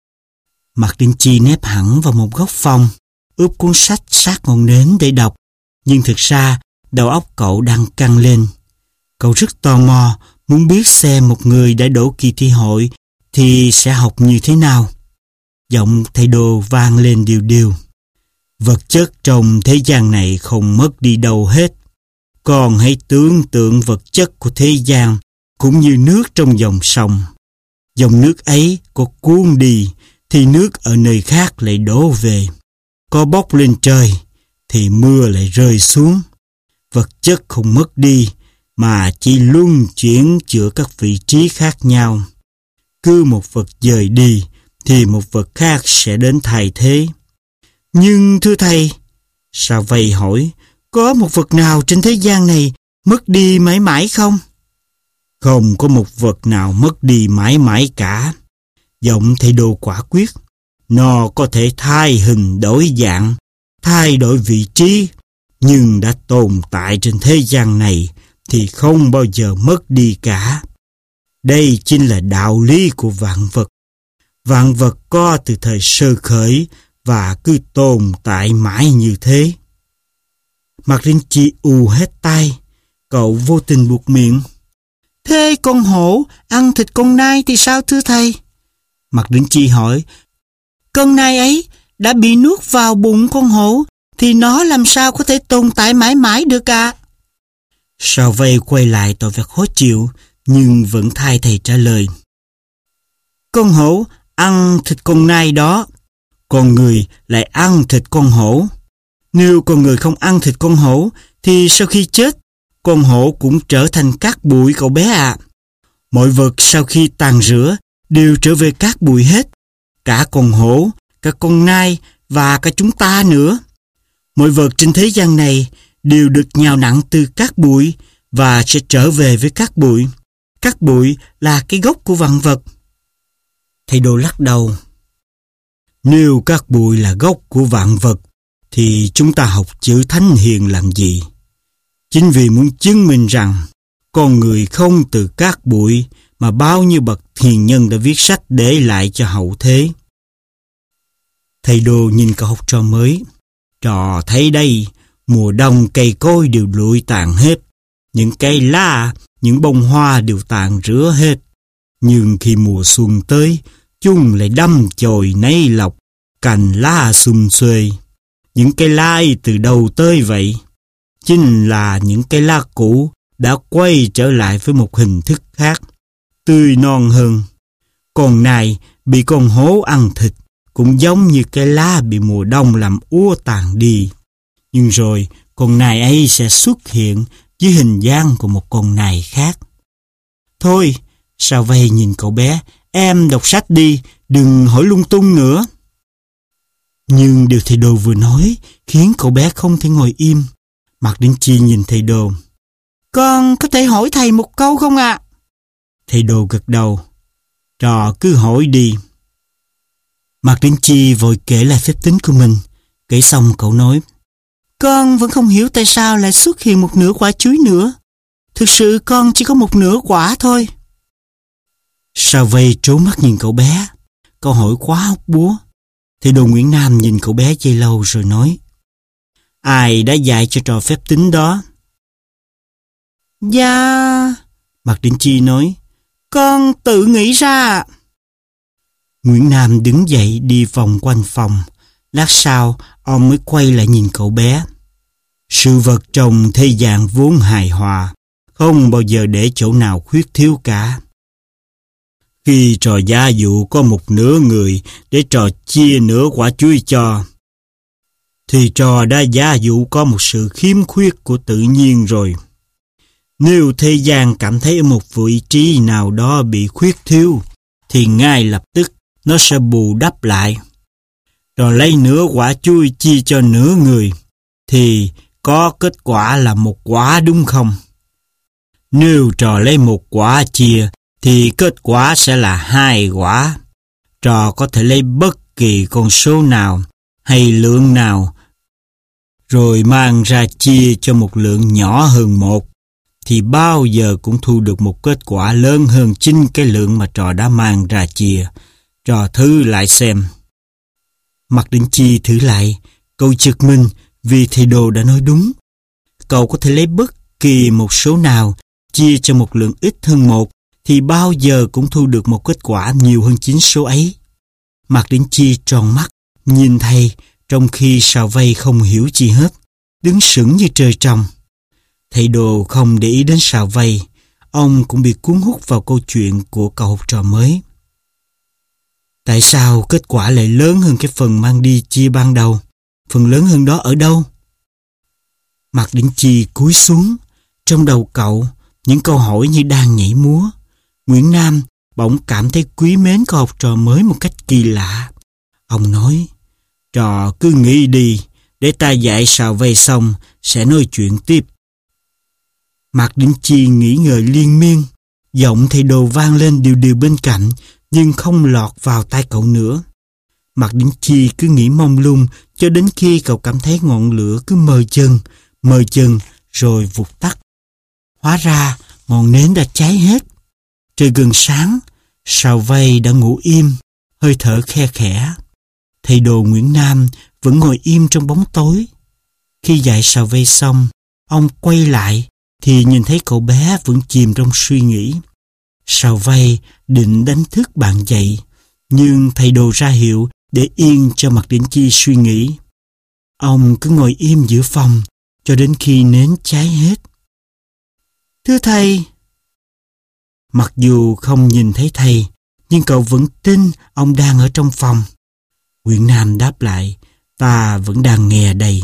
Mạc Đĩnh Chi nép hẳn vào một góc phòng, úp cuốn sách sát ngọn nến để đọc. Nhưng thực ra đầu óc cậu đang căng lên. Cậu rất tò mò muốn biết xem một người đã đỗ kỳ thi hội thì sẽ học như thế nào. Giọng thầy Đồ vang lên điều điều. Vật chất trong thế gian này không mất đi đâu hết. Còn hãy tưởng tượng vật chất của thế gian cũng như nước trong dòng sông. Dòng nước ấy có cuốn đi thì nước ở nơi khác lại đổ về. Có bốc lên trời thì mưa lại rơi xuống. Vật chất không mất đi mà chỉ luân chuyển giữa các vị trí khác nhau. Cứ một vật dời đi thì một vật khác sẽ đến thay thế. Nhưng thưa thầy, Sào Vây hỏi, có một vật nào trên thế gian này mất đi mãi mãi không? Không có một vật nào mất đi mãi mãi cả. Giọng thầy Đồ quả quyết. Nó có thể thay hình đổi dạng, thay đổi vị trí, nhưng đã tồn tại trên thế gian này thì không bao giờ mất đi cả. Đây chính là đạo lý của vạn vật. Vạn vật có từ thời sơ khởi và cứ tồn tại mãi như thế. Mạc Đĩnh Chi ù hết tai, cậu vô tình buột miệng. Thế con hổ ăn thịt con nai thì sao thưa thầy? Mạc Đĩnh Chi hỏi. Con nai ấy đã bị nuốt vào bụng con hổ thì nó làm sao có thể tồn tại mãi mãi được à? Sào Vây quay lại tỏ vẻ khó chịu nhưng vẫn thay thầy trả lời. Con hổ ăn thịt con nai đó, con người lại ăn thịt con hổ. Nếu con người không ăn thịt con hổ thì sau khi chết, con hổ cũng trở thành cát bụi cậu bé ạ. À. Mọi vật sau khi tàn rữa đều trở về cát bụi hết. Cả con hổ, cả con nai và cả chúng ta nữa. Mọi vật trên thế gian này đều được nhào nặn từ cát bụi và sẽ trở về với cát bụi. Cát bụi là cái gốc của vạn vật. Thầy Đồ lắc đầu. Nếu cát bụi là gốc của vạn vật thì chúng ta học chữ thánh hiền làm gì? Chính vì muốn chứng minh rằng con người không từ cát bụi mà bao nhiêu bậc hiền nhân đã viết sách để lại cho hậu thế. Thầy Đồ nhìn cậu học trò mới. Trò thấy đây, mùa đông cây cối đều lụi tàn hết. Những cây lá, những bông hoa đều tàn rứa hết. Nhưng khi mùa xuân tới, chúng lại đâm chồi nảy lọc, cành lá sum xuê. Những cây lá từ đâu tới vậy? Chính là những cây lá cũ đã quay trở lại với một hình thức khác, tươi non hơn. Con nai bị con hổ ăn thịt cũng giống như cây lá bị mùa đông làm úa tàn đi. Nhưng rồi con nai ấy sẽ xuất hiện dưới hình dáng của một con nai khác. Thôi, Sào Vây nhìn cậu bé, em đọc sách đi, đừng hỏi lung tung nữa. Nhưng điều thầy Đồ vừa nói khiến cậu bé không thể ngồi im. Mạc Đĩnh Chi nhìn thầy Đồ. Con có thể hỏi thầy một câu không ạ? À? Thầy Đồ gật đầu. Trò cứ hỏi đi. Mạc Đĩnh Chi vội kể lại phép tính của mình. Kể xong cậu nói. Con vẫn không hiểu tại sao lại xuất hiện một nửa quả chuối nữa. Thực sự con chỉ có một nửa quả thôi. Sào Vây trố mắt nhìn cậu bé. Câu hỏi quá hóc búa. Thầy Đồ Nguyễn Nam nhìn cậu bé giây lâu rồi nói. Ai đã dạy cho trò phép tính đó? Dạ... Mạc Đĩnh Chi nói. Con tự nghĩ ra. Nguyễn Nam đứng dậy đi vòng quanh phòng. Lát sau, ông mới quay lại nhìn cậu bé. Sự vật trong thế gian vốn hài hòa, không bao giờ để chỗ nào khuyết thiếu cả. Khi trò gia dụ có một nửa người để trò chia nửa quả chuối cho, thì trò đã gia dụ có một sự khiếm khuyết của tự nhiên rồi. Nếu thế gian cảm thấy ở một vị trí nào đó bị khuyết thiếu, thì ngay lập tức nó sẽ bù đắp lại. Rồi lấy nửa quả chuối chia cho nửa người, thì có kết quả là một quả đúng không? Nếu trò lấy một quả chia, thì kết quả sẽ là hai quả. Trò có thể lấy bất kỳ con số nào hay lượng nào, rồi mang ra chia cho một lượng nhỏ hơn một, thì bao giờ cũng thu được một kết quả lớn hơn chính cái lượng mà trò đã mang ra chia. Trò thử lại xem. Mạc Đỉnh Chi thử lại, cậu giật mình vì thầy Đồ đã nói đúng. Cậu có thể lấy bất kỳ một số nào chia cho một lượng ít hơn một, thì bao giờ cũng thu được một kết quả nhiều hơn chính số ấy. Mạc Đỉnh Chi tròn mắt, nhìn thầy, trong khi Sào Vây không hiểu gì hết, đứng sững như trời trồng. Thầy Đồ không để ý đến Sào Vây, ông cũng bị cuốn hút vào câu chuyện của cậu học trò mới. Tại sao kết quả lại lớn hơn cái phần mang đi chia ban đầu? Phần lớn hơn đó ở đâu? Mạc Đỉnh Chi cúi xuống, trong đầu cậu những câu hỏi như đang nhảy múa. Nguyễn Nam bỗng cảm thấy quý mến cậu học trò mới một cách kỳ lạ. Ông nói, trò cứ nghĩ đi, để ta dạy Sào Vây xong sẽ nói chuyện tiếp. Mạc Đỉnh Chi nghĩ ngợi liên miên, giọng thầy Đồ vang lên điều điều bên cạnh, nhưng không lọt vào tai cậu nữa. Mạc Đỉnh Chi cứ nghĩ mông lung cho đến khi cậu cảm thấy ngọn lửa cứ mờ dần, mờ dần rồi vụt tắt. Hóa ra ngọn nến đã cháy hết. Trời gần sáng, Sào Vây đã ngủ im, hơi thở khe khẽ. Thầy Đồ Nguyễn Nam vẫn ngồi im trong bóng tối. Khi dạy Sào Vây xong, ông quay lại thì nhìn thấy cậu bé vẫn chìm trong suy nghĩ. Sào Vây định đánh thức bạn dậy, nhưng thầy Đồ ra hiệu để yên cho Mạc Đỉnh Chi suy nghĩ. Ông cứ ngồi im giữa phòng cho đến khi nến cháy hết. Thưa thầy. Mặc dù không nhìn thấy thầy, nhưng cậu vẫn tin ông đang ở trong phòng. Nguyễn Nam đáp lại, ta vẫn đang nghe đây.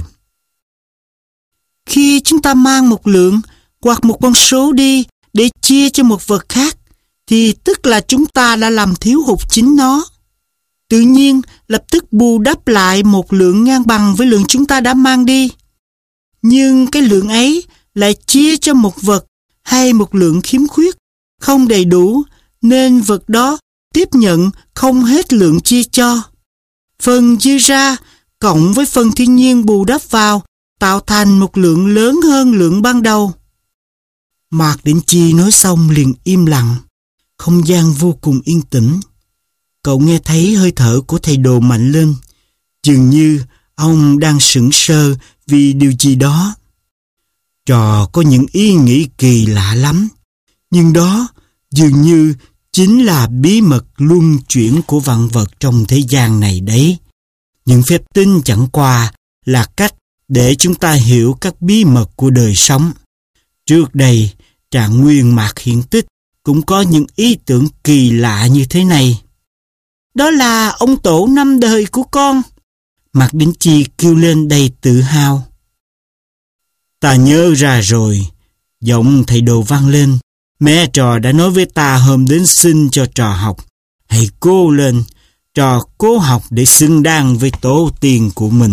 Khi chúng ta mang một lượng hoặc một con số đi để chia cho một vật khác, thì tức là chúng ta đã làm thiếu hụt chính nó. Tự nhiên lập tức bù đắp lại một lượng ngang bằng với lượng chúng ta đã mang đi. Nhưng cái lượng ấy lại chia cho một vật hay một lượng khiếm khuyết, không đầy đủ, nên vật đó tiếp nhận không hết lượng chia cho. Phần chia ra cộng với phần thiên nhiên bù đắp vào tạo thành một lượng lớn hơn lượng ban đầu. Mạc Đỉnh Chi nói xong liền im lặng. Không gian vô cùng yên tĩnh. Cậu nghe thấy hơi thở của thầy Đồ mạnh lên. Dường như ông đang sững sờ vì điều gì đó. Trò có những ý nghĩ kỳ lạ lắm. Nhưng đó dường như chính là bí mật luân chuyển của vạn vật trong thế gian này đấy. Những phép tính chẳng qua là cách để chúng ta hiểu các bí mật của đời sống. Trước đây, Trạng Nguyên Mạc Hiển Tích cũng có những ý tưởng kỳ lạ như thế này. Đó là ông tổ năm đời của con. Mạc Đỉnh Chi kêu lên đầy tự hào. Ta nhớ ra rồi. Giọng thầy Đồ vang lên. Mẹ trò đã nói với ta hôm đến xin cho trò học. Hãy cố lên. Trò cố học để xứng đáng với tổ tiên của mình.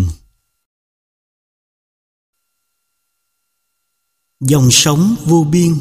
Dòng sống vô biên.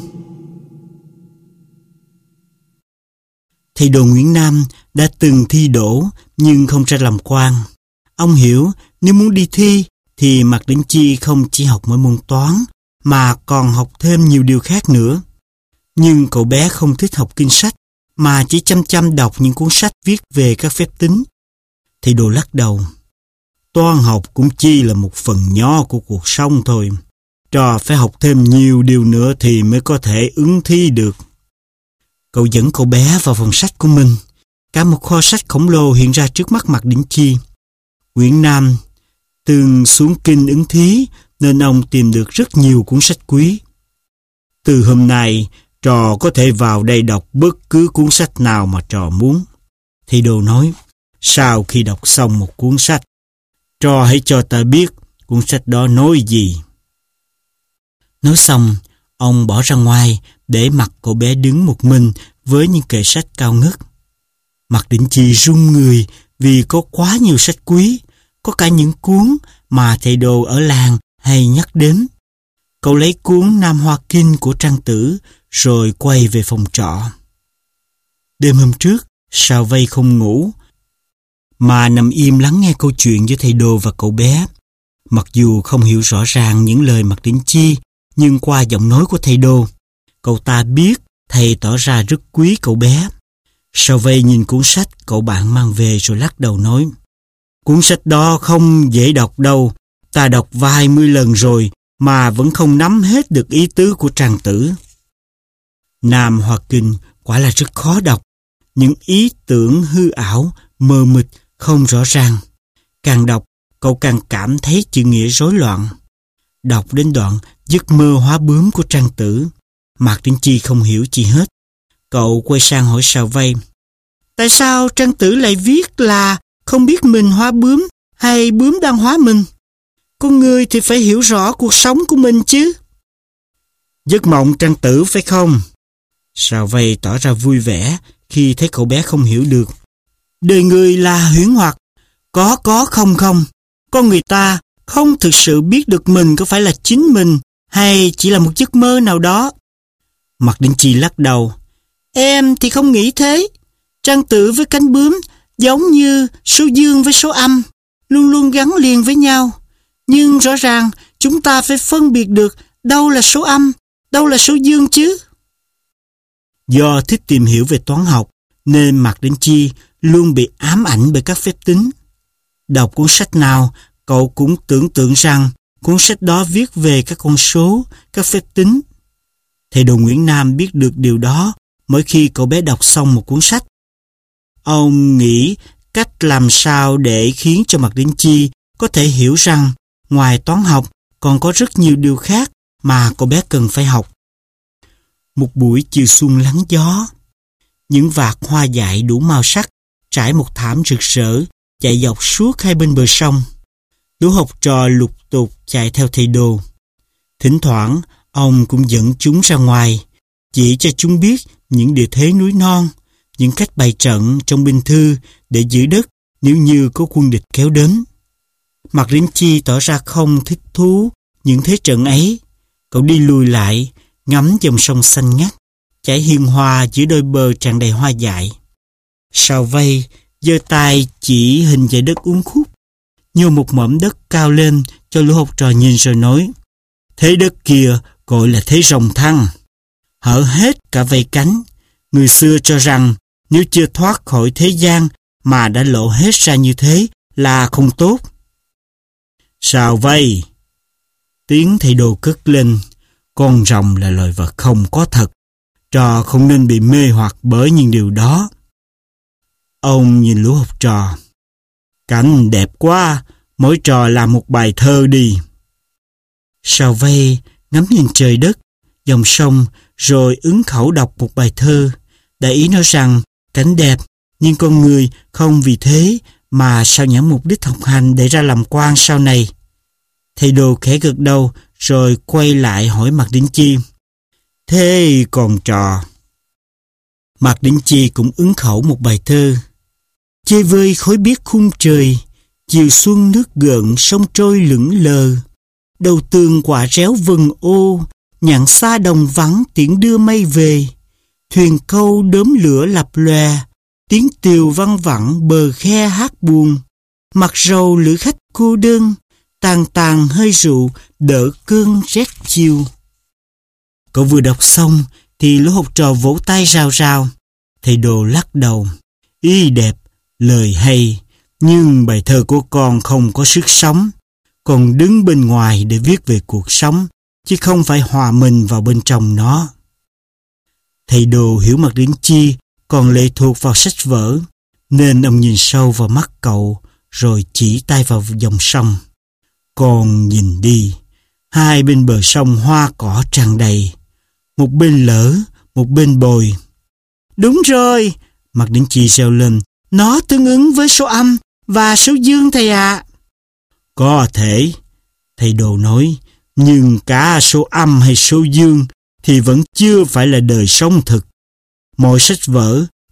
Thầy Đồ Nguyễn Nam đã từng thi đỗ nhưng không ra làm quan. Ông hiểu nếu muốn đi thi thì Mạc Đỉnh Chi không chỉ học mỗi môn toán mà còn học thêm nhiều điều khác nữa. Nhưng cậu bé không thích học kinh sách mà chỉ chăm chăm đọc những cuốn sách viết về các phép tính. Thầy Đồ lắc đầu. Toán học cũng chỉ là một phần nhỏ của cuộc sống thôi. Trò phải học thêm nhiều điều nữa thì mới có thể ứng thi được. Cậu dẫn cậu bé vào phòng sách của mình. Cả một kho sách khổng lồ hiện ra trước mắt Mạc Đỉnh Chi. Nguyễn Nam từng xuống kinh ứng thí nên ông tìm được rất nhiều cuốn sách quý. Từ hôm nay, trò có thể vào đây đọc bất cứ cuốn sách nào mà trò muốn. Thầy Đồ nói, sau khi đọc xong một cuốn sách, trò hãy cho ta biết cuốn sách đó nói gì. Nói xong, ông bỏ ra ngoài để mặc cậu bé đứng một mình với những kệ sách cao ngất. Mạc Đỉnh Chi run người vì có quá nhiều sách quý, có cả những cuốn mà thầy Đồ ở làng hay nhắc đến. Cậu lấy cuốn Nam Hoa Kinh của Trang Tử rồi quay về phòng trọ. Đêm hôm trước, Sào Vây không ngủ, mà nằm im lắng nghe câu chuyện giữa thầy Đồ và cậu bé. Mặc dù không hiểu rõ ràng những lời Mạc Đỉnh Chi, nhưng qua giọng nói của thầy Đồ, cậu ta biết thầy tỏ ra rất quý cậu bé. Sào Vây nhìn cuốn sách cậu bạn mang về rồi lắc đầu nói: Cuốn sách đó không dễ đọc đâu, ta đọc vài mươi lần rồi mà vẫn không nắm hết được ý tứ của Trang Tử. Nam Hoa Kinh quả là rất khó đọc, những ý tưởng hư ảo, mờ mịt, không rõ ràng. Càng đọc, cậu càng cảm thấy chữ nghĩa rối loạn. Đọc đến đoạn giấc mơ hóa bướm của Trang Tử, Mạc Đỉnh Chi không hiểu gì hết. Cậu quay sang hỏi Sào Vây: Tại sao Trang Tử lại viết là không biết mình hóa bướm hay bướm đang hóa mình? Con người thì phải hiểu rõ cuộc sống của mình chứ. Giấc mộng Trang Tử phải không? Sào Vây tỏ ra vui vẻ khi thấy cậu bé không hiểu được. Đời người là huyễn hoặc, có có không không. Con người ta không thực sự biết được mình có phải là chính mình hay chỉ là một giấc mơ nào đó. Mạc Đỉnh Chi lắc đầu: Em thì không nghĩ thế. Trang Tử với cánh bướm giống như số dương với số âm, luôn luôn gắn liền với nhau. Nhưng rõ ràng chúng ta phải phân biệt được đâu là số âm, đâu là số dương chứ. Do thích tìm hiểu về toán học nên Mạc Đỉnh Chi luôn bị ám ảnh bởi các phép tính. Đọc cuốn sách nào, cậu cũng tưởng tượng rằng cuốn sách đó viết về các con số, các phép tính. Thầy Đồ Nguyễn Nam biết được điều đó mỗi khi cậu bé đọc xong một cuốn sách. Ông nghĩ cách làm sao để khiến cho Mạc Đỉnh Chi có thể hiểu rằng ngoài toán học còn có rất nhiều điều khác mà cậu bé cần phải học. Một buổi chiều xuân lắng gió, những vạt hoa dại đủ màu sắc trải một thảm rực rỡ chạy dọc suốt hai bên bờ sông. Lũ học trò lục tục chạy theo thầy Đồ. Thỉnh thoảng ông cũng dẫn chúng ra ngoài, chỉ cho chúng biết những địa thế núi non, những cách bày trận trong binh thư để giữ đất nếu như có quân địch kéo đến. Mạc Đỉnh Chi tỏ ra không thích thú những thế trận ấy. Cậu đi lùi lại, ngắm dòng sông xanh ngắt chảy hiền hòa giữa đôi bờ tràn đầy hoa dại. Sào Vây giơ tay chỉ hình dải đất uốn khúc, nhô một mỏm đất cao lên cho lũ học trò nhìn rồi nói: Thế đất kia gọi là thế rồng thăng, hở hết cả vây cánh. Người xưa cho rằng nếu chưa thoát khỏi thế gian mà đã lộ hết ra như thế là không tốt. Sào Vây, tiếng thầy Đồ cất lên: Con rồng là loài vật không có thật, trò không nên bị mê hoặc bởi những điều đó. Ông nhìn lũ học trò: Cảnh đẹp quá, mỗi trò làm một bài thơ đi. Sào Vây ngắm nhìn trời đất, dòng sông, rồi ứng khẩu đọc một bài thơ. Đại ý nói rằng cảnh đẹp, nhưng con người không vì thế mà sao nhãng mục đích học hành để ra làm quan sau này. Thầy Đồ khẽ gật đầu rồi quay lại hỏi Mạc Đỉnh Chi: Thế còn trò? Mạc Đỉnh Chi cũng ứng khẩu một bài thơ: Chơi vơi khói biếc khung trời, chiều xuân nước gợn sông trôi lững lờ. Đầu tường quả réo vừng ô, nhạn xa đồng vắng tiễn đưa mây về. Thuyền câu đốm lửa lập lòe, tiếng tiều văng vẳng bờ khe hát buồn. Mặc rầu lữ khách cô đơn, tàn tàn hơi rượu đỡ cơn rét chiều. Cậu vừa đọc xong thì lũ học trò vỗ tay rào rào. Thầy Đồ lắc đầu: Ý đẹp, lời hay, nhưng bài thơ của con không có sức sống. Con đứng bên ngoài để viết về cuộc sống, chứ không phải hòa mình vào bên trong nó. Thầy Đồ hiểu Mạc Đỉnh Chi còn lệ thuộc vào sách vở, nên ông nhìn sâu vào mắt cậu rồi chỉ tay vào dòng sông. Con nhìn đi, hai bên bờ sông hoa cỏ tràn đầy, một bên lỡ, một bên bồi. Đúng rồi, Mạc Đỉnh Chi reo lên, nó tương ứng với số âm và số dương thầy ạ. À. Có thể, thầy Đồ nói, nhưng cả số âm hay số dương thì vẫn chưa phải là đời sống thực. Mọi sách vở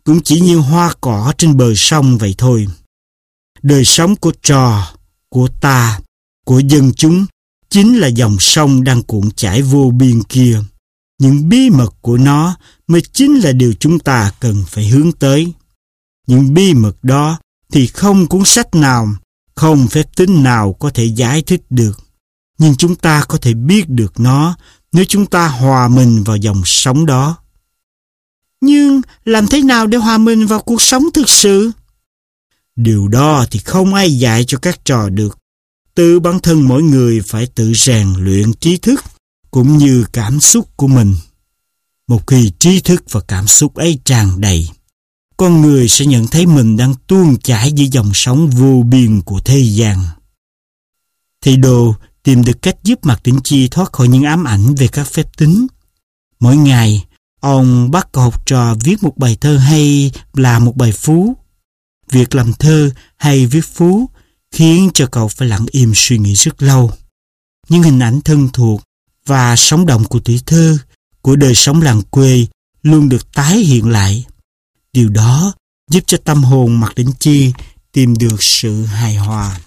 cũng chỉ như hoa cỏ trên bờ sông vậy thôi. Đời sống của trò, của ta, của dân chúng chính là dòng sông đang cuộn chảy vô biên kia. Những bí mật của nó mới chính là điều chúng ta cần phải hướng tới. Những bí mật đó thì không cuốn sách nào, không phép tính nào có thể giải thích được. Nhưng chúng ta có thể biết được nó nếu chúng ta hòa mình vào dòng sống đó. Nhưng làm thế nào để hòa mình vào cuộc sống thực sự? Điều đó thì không ai dạy cho các trò được. Tự bản thân mỗi người phải tự rèn luyện trí thức cũng như cảm xúc của mình. Một khi trí thức và cảm xúc ấy tràn đầy, con người sẽ nhận thấy mình đang tuôn chảy giữa dòng sóng vô biên của thế gian. Thầy Đồ tìm được cách giúp Mạc Đỉnh Chi thoát khỏi những ám ảnh về các phép tính. Mỗi ngày, ông bắt cậu học trò viết một bài thơ hay là một bài phú. Việc làm thơ hay viết phú khiến cho cậu phải lặng im suy nghĩ rất lâu. Những hình ảnh thân thuộc và sống động của tuổi thơ, của đời sống làng quê luôn được tái hiện lại. Điều đó giúp cho tâm hồn Mạc Đỉnh Chi tìm được sự hài hòa.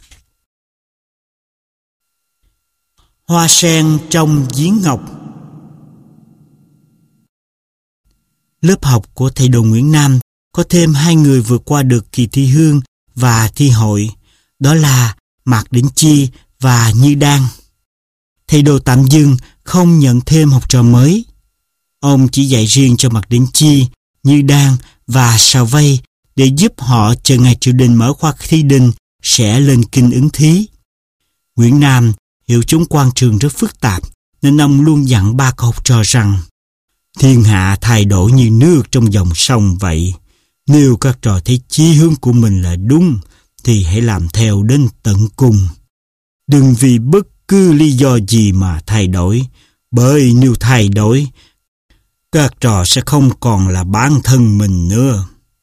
Hoa sen trong giếng ngọc. Lớp học của thầy Đồ Nguyễn Nam có thêm hai người vượt qua được kỳ thi hương và thi hội, đó là Mạc Đỉnh Chi và Như Đan. Thầy Đồ tạm dừng không nhận thêm học trò mới. Ông chỉ dạy riêng cho Mạc Đỉnh Chi, Như Đan và Sào Vây để giúp họ chờ ngày triều đình mở khoa thi đình sẽ lên kinh ứng thí. Nguyễn Nam hiểu chúng quan trường rất phức tạp nên ông luôn dặn ba cậu học trò rằng thiên hạ thay đổi như nước trong dòng sông vậy. Nếu các trò thấy chí hướng của mình là đúng thì hãy làm theo đến tận cùng. Đừng vì bất cứ lý do gì mà thay đổi, bởi nếu thay đổi, các trò sẽ không còn là bản thân mình nữa.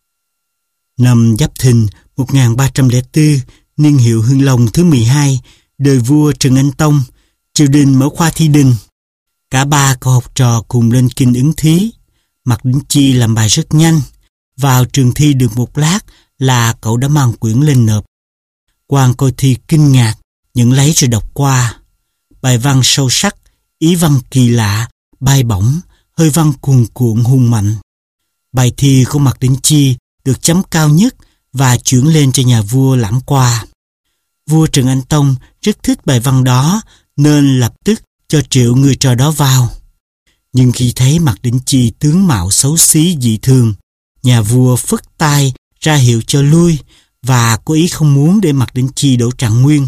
Năm Giáp Thìn một nghìn ba trăm lẻ bốn, niên hiệu Hưng Long thứ mười hai, đời vua Trần Anh Tông, triều đình mở khoa thi đình. Cả ba cậu học trò cùng lên kinh ứng thí. Mạc Đỉnh Chi làm bài rất nhanh. Vào trường thi được một lát là cậu đã mang quyển lên nộp. Quan coi thi kinh ngạc, nhận lấy rồi đọc qua. Bài văn sâu sắc, ý văn kỳ lạ, bay bổng, hơi văn cuồn cuộn hùng mạnh. Bài thi của Mạc Đỉnh Chi được chấm cao nhất và chuyển lên cho nhà vua lãm qua. Vua Trần Anh Tông rất thích bài văn đó nên lập tức cho triệu người trò đó vào. Nhưng khi thấy Mạc Đỉnh Chi tướng mạo xấu xí dị thường, nhà vua phất tay ra hiệu cho lui và có ý không muốn để Mạc Đỉnh Chi đỗ trạng nguyên.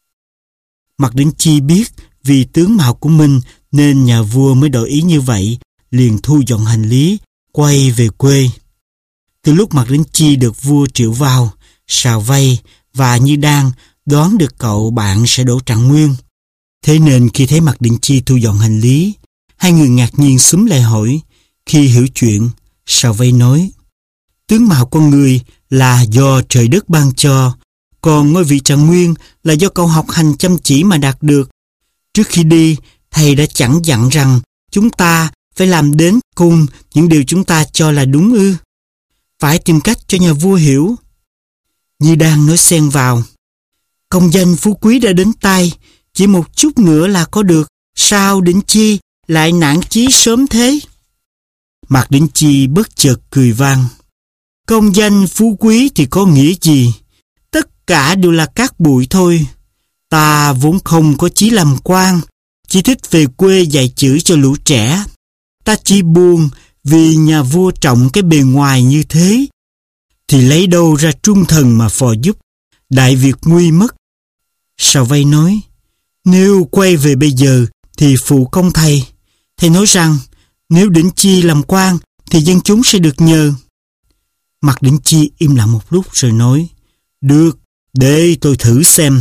Mạc Đỉnh Chi biết vì tướng mạo của mình nên nhà vua mới đổi ý như vậy, liền thu dọn hành lý, quay về quê. Từ lúc Mạc Đỉnh Chi được vua triệu vào, Sào Vây và Như Đan đoán được cậu bạn sẽ đỗ trạng nguyên. Thế nên khi thấy Mạc Đỉnh Chi thu dọn hành lý, hai người ngạc nhiên xúm lại hỏi. Khi hiểu chuyện, Sào Vây nói: tướng mạo con người là do trời đất ban cho, còn ngôi vị trạng nguyên là do cậu học hành chăm chỉ mà đạt được. Trước khi đi, thầy đã chẳng dặn rằng chúng ta phải làm đến cùng những điều chúng ta cho là đúng ư? Phải tìm cách cho nhà vua hiểu. Như đang nói xen vào: công danh phú quý đã đến tay, chỉ một chút nữa là có được, sao Đỉnh Chi lại nản chí sớm thế? Mạc Đỉnh Chi bất chợt cười vang. Công danh phú quý thì có nghĩa gì? Tất cả đều là cát bụi thôi. Ta vốn không có chí làm quan, chỉ thích về quê dạy chữ cho lũ trẻ. Ta chỉ buồn vì nhà vua trọng cái bề ngoài như thế, thì lấy đâu ra trung thần mà phò giúp, đại việc nguy mất. Sào Vây nói: nếu quay về bây giờ thì phụ công thầy. Thầy nói rằng nếu Đỉnh Chi làm quan thì dân chúng sẽ được nhờ. Mạc Đỉnh Chi im lặng một lúc rồi nói: được, để tôi thử xem.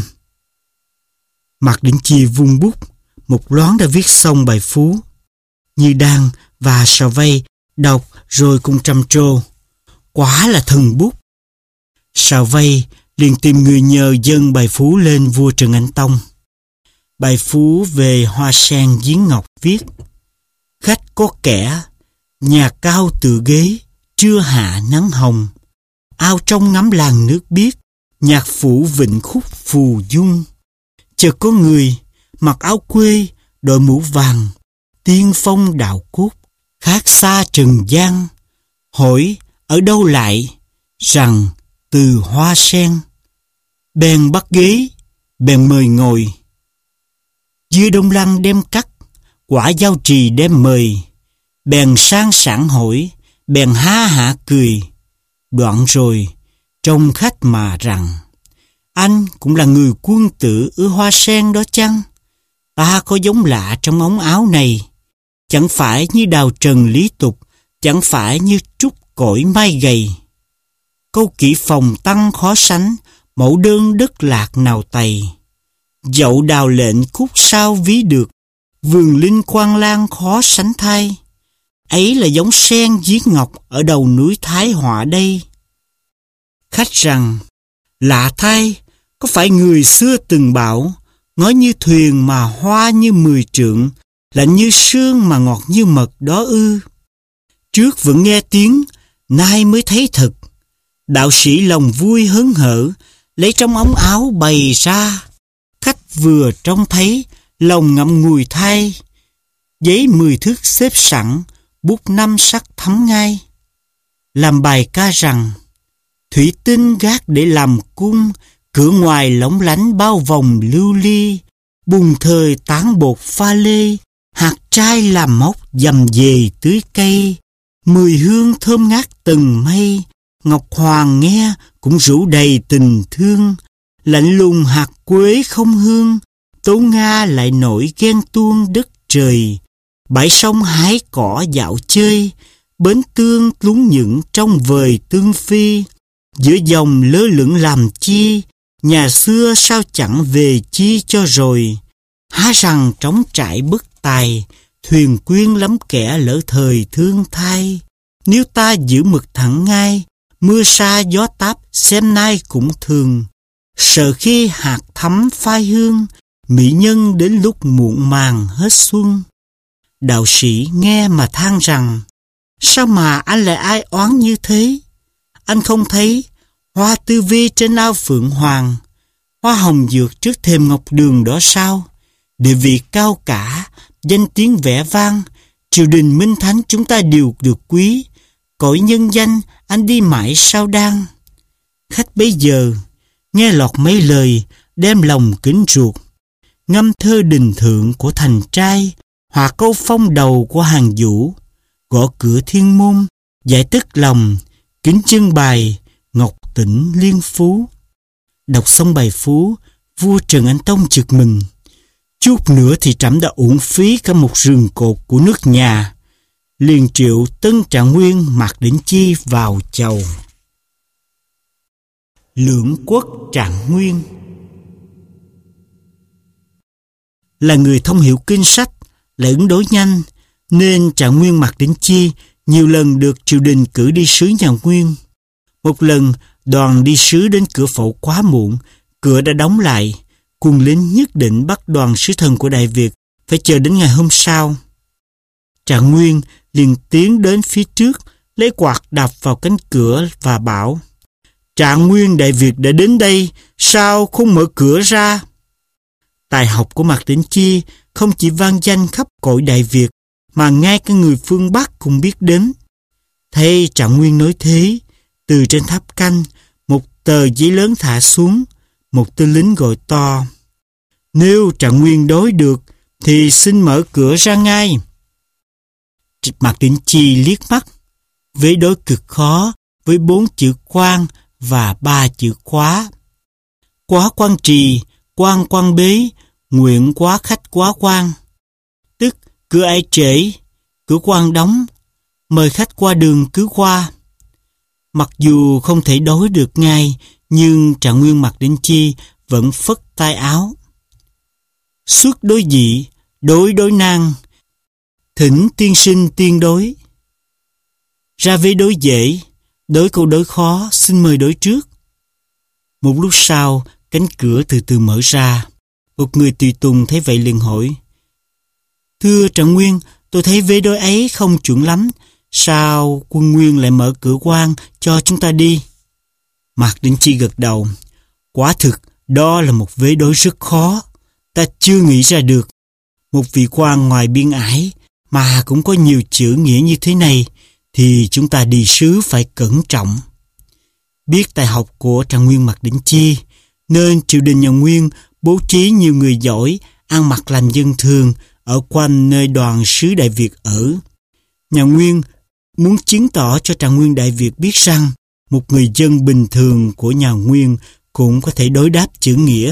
Mạc Đỉnh Chi vung bút, một loáng đã viết xong bài phú. Như Đan và Sào Vây đọc rồi cùng trầm trồ: quả là thần bút. Sào Vây liền tìm người nhờ dâng bài phú lên vua Trần Anh Tông. Bài phú về hoa sen giếng ngọc viết: khách có kẻ, nhà cao tự ghế, trưa hạ nắng hồng, ao trong ngắm làng nước biếc, nhạc phủ vịnh khúc phù dung. Chợt có người mặc áo quê, đội mũ vàng, tiên phong đạo cốt, khác xa trần gian, hỏi ở đâu lại, rằng từ Hoa Sen. Bèn bắt ghế, bèn mời ngồi. Dưa đông lăng đem cắt, quả giao trì đem mời. Bèn sang sảng hỏi, bèn ha hả cười. Đoạn rồi, trông khách mà rằng, anh cũng là người quân tử ưa hoa sen đó chăng? Ta có giống lạ trong ống áo này. Chẳng phải như đào trần lý tục, chẳng phải như trúc cõi mai gầy. Câu kỹ phòng tăng khó sánh, mẫu đơn đất lạc nào tày. Dậu đào lệnh khúc sao ví được, vườn linh quang lan khó sánh thay. Ấy là giống sen viết ngọc ở đầu núi Thái Họa đây. Khách rằng, lạ thay, có phải người xưa từng bảo, ngói như thuyền mà hoa như mười trượng, lạnh như sương mà ngọt như mật đó ư? Trước vẫn nghe tiếng, nay mới thấy thật. Đạo sĩ lòng vui hớn hở, lấy trong ống áo bày ra. Khách vừa trông thấy, lòng ngậm ngùi thay. Giấy mười thước xếp sẵn, bút năm sắc thấm ngay. Làm bài ca rằng, thủy tinh gác để làm cung, cửa ngoài lóng lánh bao vòng lưu ly, bùn thời tán bột pha lê, hạt trai làm móc dầm về tưới cây, mùi hương thơm ngát từng mây, ngọc hoàng nghe cũng rủ đầy tình thương, lạnh lùng hạt quế không hương, tố nga lại nổi ghen tuông đất trời, bãi sông hái cỏ dạo chơi, bến tương lúng những trong vời tương phi, giữa dòng lơ lửng làm chi, nhà xưa sao chẳng về chi cho rồi. Há rằng trống trải bất tài, thuyền quyên lắm kẻ lỡ thời thương thai. Nếu ta giữ mực thẳng ngay, mưa sa gió táp xem nay cũng thường. Sợ khi hạt thắm phai hương, mỹ nhân đến lúc muộn màng hết xuân. Đạo sĩ nghe mà than rằng, sao mà anh lại ai oán như thế? Anh không thấy hoa tư vi trên ao phượng hoàng, hoa hồng dược trước thềm ngọc đường đó sao? Địa vị cao cả, danh tiếng vẻ vang, triều đình minh thánh chúng ta đều được quý, cõi nhân danh anh đi mãi sao đang. Khách bấy giờ nghe lọt mấy lời, đem lòng kính ruột, ngâm thơ đình thượng của thành trai, hòa câu phong đầu của hàng vũ, gõ cửa thiên môn, giải tức lòng, kính trưng bài ngọc tỉnh liên phú. Đọc xong bài phú, vua Trần Anh Tông chực mình, chút nữa thì trẫm đã uổng phí cả một rừng cột của nước nhà. Liền triệu Tân Trạng Nguyên Mạc Đỉnh Chi vào chầu. Lưỡng Quốc Trạng Nguyên là người thông hiểu kinh sách, lại ứng đối nhanh, nên Trạng Nguyên Mạc Đỉnh Chi nhiều lần được triều đình cử đi sứ nhà Nguyên. Một lần đoàn đi sứ đến cửa Phổ quá muộn, cửa đã đóng lại. Quân lính nhất định bắt đoàn sứ thần của Đại Việt phải chờ đến ngày hôm sau. Trạng Nguyên liền tiến đến phía trước, lấy quạt đập vào cánh cửa và bảo, Trạng Nguyên Đại Việt đã đến đây, sao không mở cửa ra? Tài học của Mạc Đỉnh Chi không chỉ vang danh khắp cõi Đại Việt, mà ngay cả người phương Bắc cũng biết đến. Thấy Trạng Nguyên nói thế, từ trên tháp canh, một tờ giấy lớn thả xuống, một tên lính gọi to, nếu Trạng Nguyên đối được, thì xin mở cửa ra ngay. Mạc Đỉnh Chi liếc mắt, vế đối cực khó với bốn chữ quan và ba chữ quá. Quá quan trì, quan quan bế, nguyện quá khách quá quan. Tức cửa ai trễ, cửa quan đóng, mời khách qua đường cứ qua. Mặc dù không thể đối được ngay, nhưng Trạng Nguyên Mạc Đỉnh Chi vẫn phất tay áo. Xuất đối dị, đối đối nan, thỉnh tiên sinh tiên đối. Ra vế đối dễ, đối câu đối khó, xin mời đối trước. Một lúc sau, cánh cửa từ từ mở ra. Một người tùy tùng thấy vậy liền hỏi, thưa Trạng Nguyên, tôi thấy vế đối ấy không chuẩn lắm, sao quân Nguyên lại mở cửa quan cho chúng ta đi? Mạc Đỉnh Chi gật đầu. Quả thực, đó là một vế đối rất khó. Ta chưa nghĩ ra được. Một vị quan ngoài biên ải mà cũng có nhiều chữ nghĩa như thế này, thì chúng ta đi sứ phải cẩn trọng. Biết tài học của Trạng Nguyên Mạc Đỉnh Chi, nên triều đình nhà Nguyên bố trí nhiều người giỏi, ăn mặc làm dân thường ở quanh nơi đoàn sứ Đại Việt ở. Nhà Nguyên muốn chứng tỏ cho Trạng Nguyên Đại Việt biết rằng một người dân bình thường của nhà Nguyên cũng có thể đối đáp chữ nghĩa.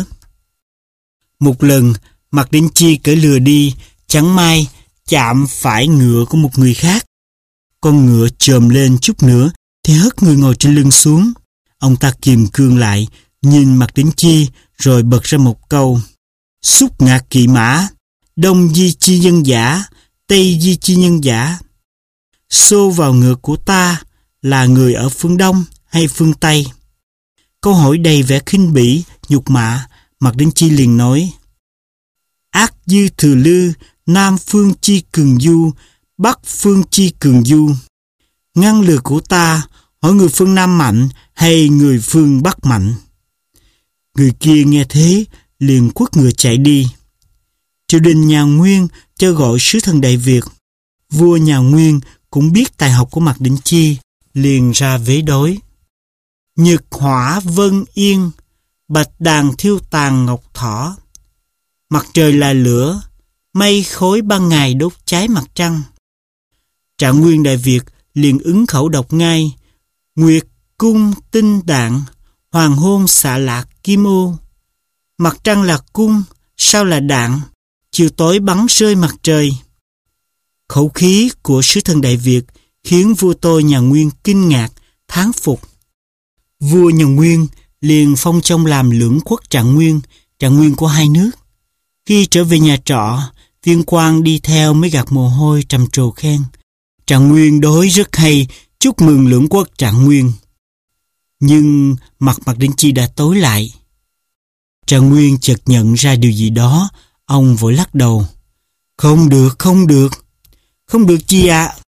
Một lần, Mạc Đỉnh Chi cởi lừa đi, chẳng may chạm phải ngựa của một người khác. Con ngựa chồm lên chút nữa thì hất người ngồi trên lưng xuống. Ông ta kiềm cương lại, nhìn Mạc Đỉnh Chi rồi bật ra một câu: Xúc ngạc kỵ mã, đông di chi nhân giả, tây di chi nhân giả. Xô vào ngựa của ta là người ở phương Đông hay phương Tây? Câu hỏi đầy vẻ khinh bỉ, nhục mạ. Mạc Đỉnh Chi liền nói: Ác dư thừa lư, Nam phương chi cường du, Bắc phương chi cường du. Ngăn lừa của ta, hỏi người phương Nam mạnh hay người phương Bắc mạnh? Người kia nghe thế liền quất ngựa chạy đi. Triều đình nhà Nguyên cho gọi sứ thần Đại Việt. Vua nhà Nguyên cũng biết tài học của Mạc Đỉnh Chi, liền ra vế đối: Nhật hỏa vân yên, bạch đàn thiêu tàn ngọc thỏ. Mặt trời là lửa, mây khói ban ngày đốt cháy mặt trăng. Trạng Nguyên Đại Việt liền ứng khẩu đọc ngay: Nguyệt cung tinh đạn, hoàng hôn xạ lạc kim ô. Mặt trăng là cung, sao là đạn, chiều tối bắn rơi mặt trời. Khẩu khí của sứ thần Đại Việt khiến vua tôi nhà Nguyên kinh ngạc, thán phục. Vua nhà Nguyên liền phong trông làm lưỡng quốc Trạng Nguyên, Trạng Nguyên của hai nước. Khi trở về nhà trọ, viên quan đi theo mới gạt mồ hôi trầm trồ khen: Trạng Nguyên đối rất hay, chúc mừng lưỡng quốc Trạng Nguyên. Nhưng mặt Mạc Đỉnh Chi đã tối lại. Trạng Nguyên chợt nhận ra điều gì đó, ông vội lắc đầu: Không được, không được. Không được chi ạ? À?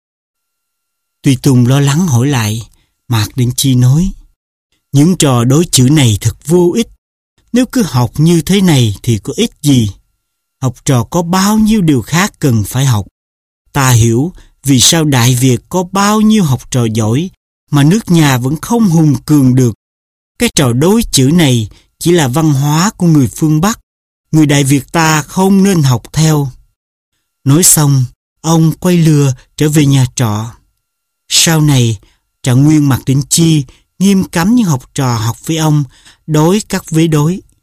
Tùy Tùng lo lắng hỏi lại. Mạc Đỉnh Chi nói: Những trò đối chữ này thật vô ích. Nếu cứ học như thế này thì có ích gì? Học trò có bao nhiêu điều khác cần phải học. Ta hiểu vì sao Đại Việt có bao nhiêu học trò giỏi mà nước nhà vẫn không hùng cường được. Cái trò đối chữ này chỉ là văn hóa của người phương Bắc. Người Đại Việt ta không nên học theo. Nói xong, ông quay lừa trở về nhà trọ. Sau này, Trạng Nguyên Mạc Đỉnh Chi nghiêm cấm những học trò học với ông đối các vế đối.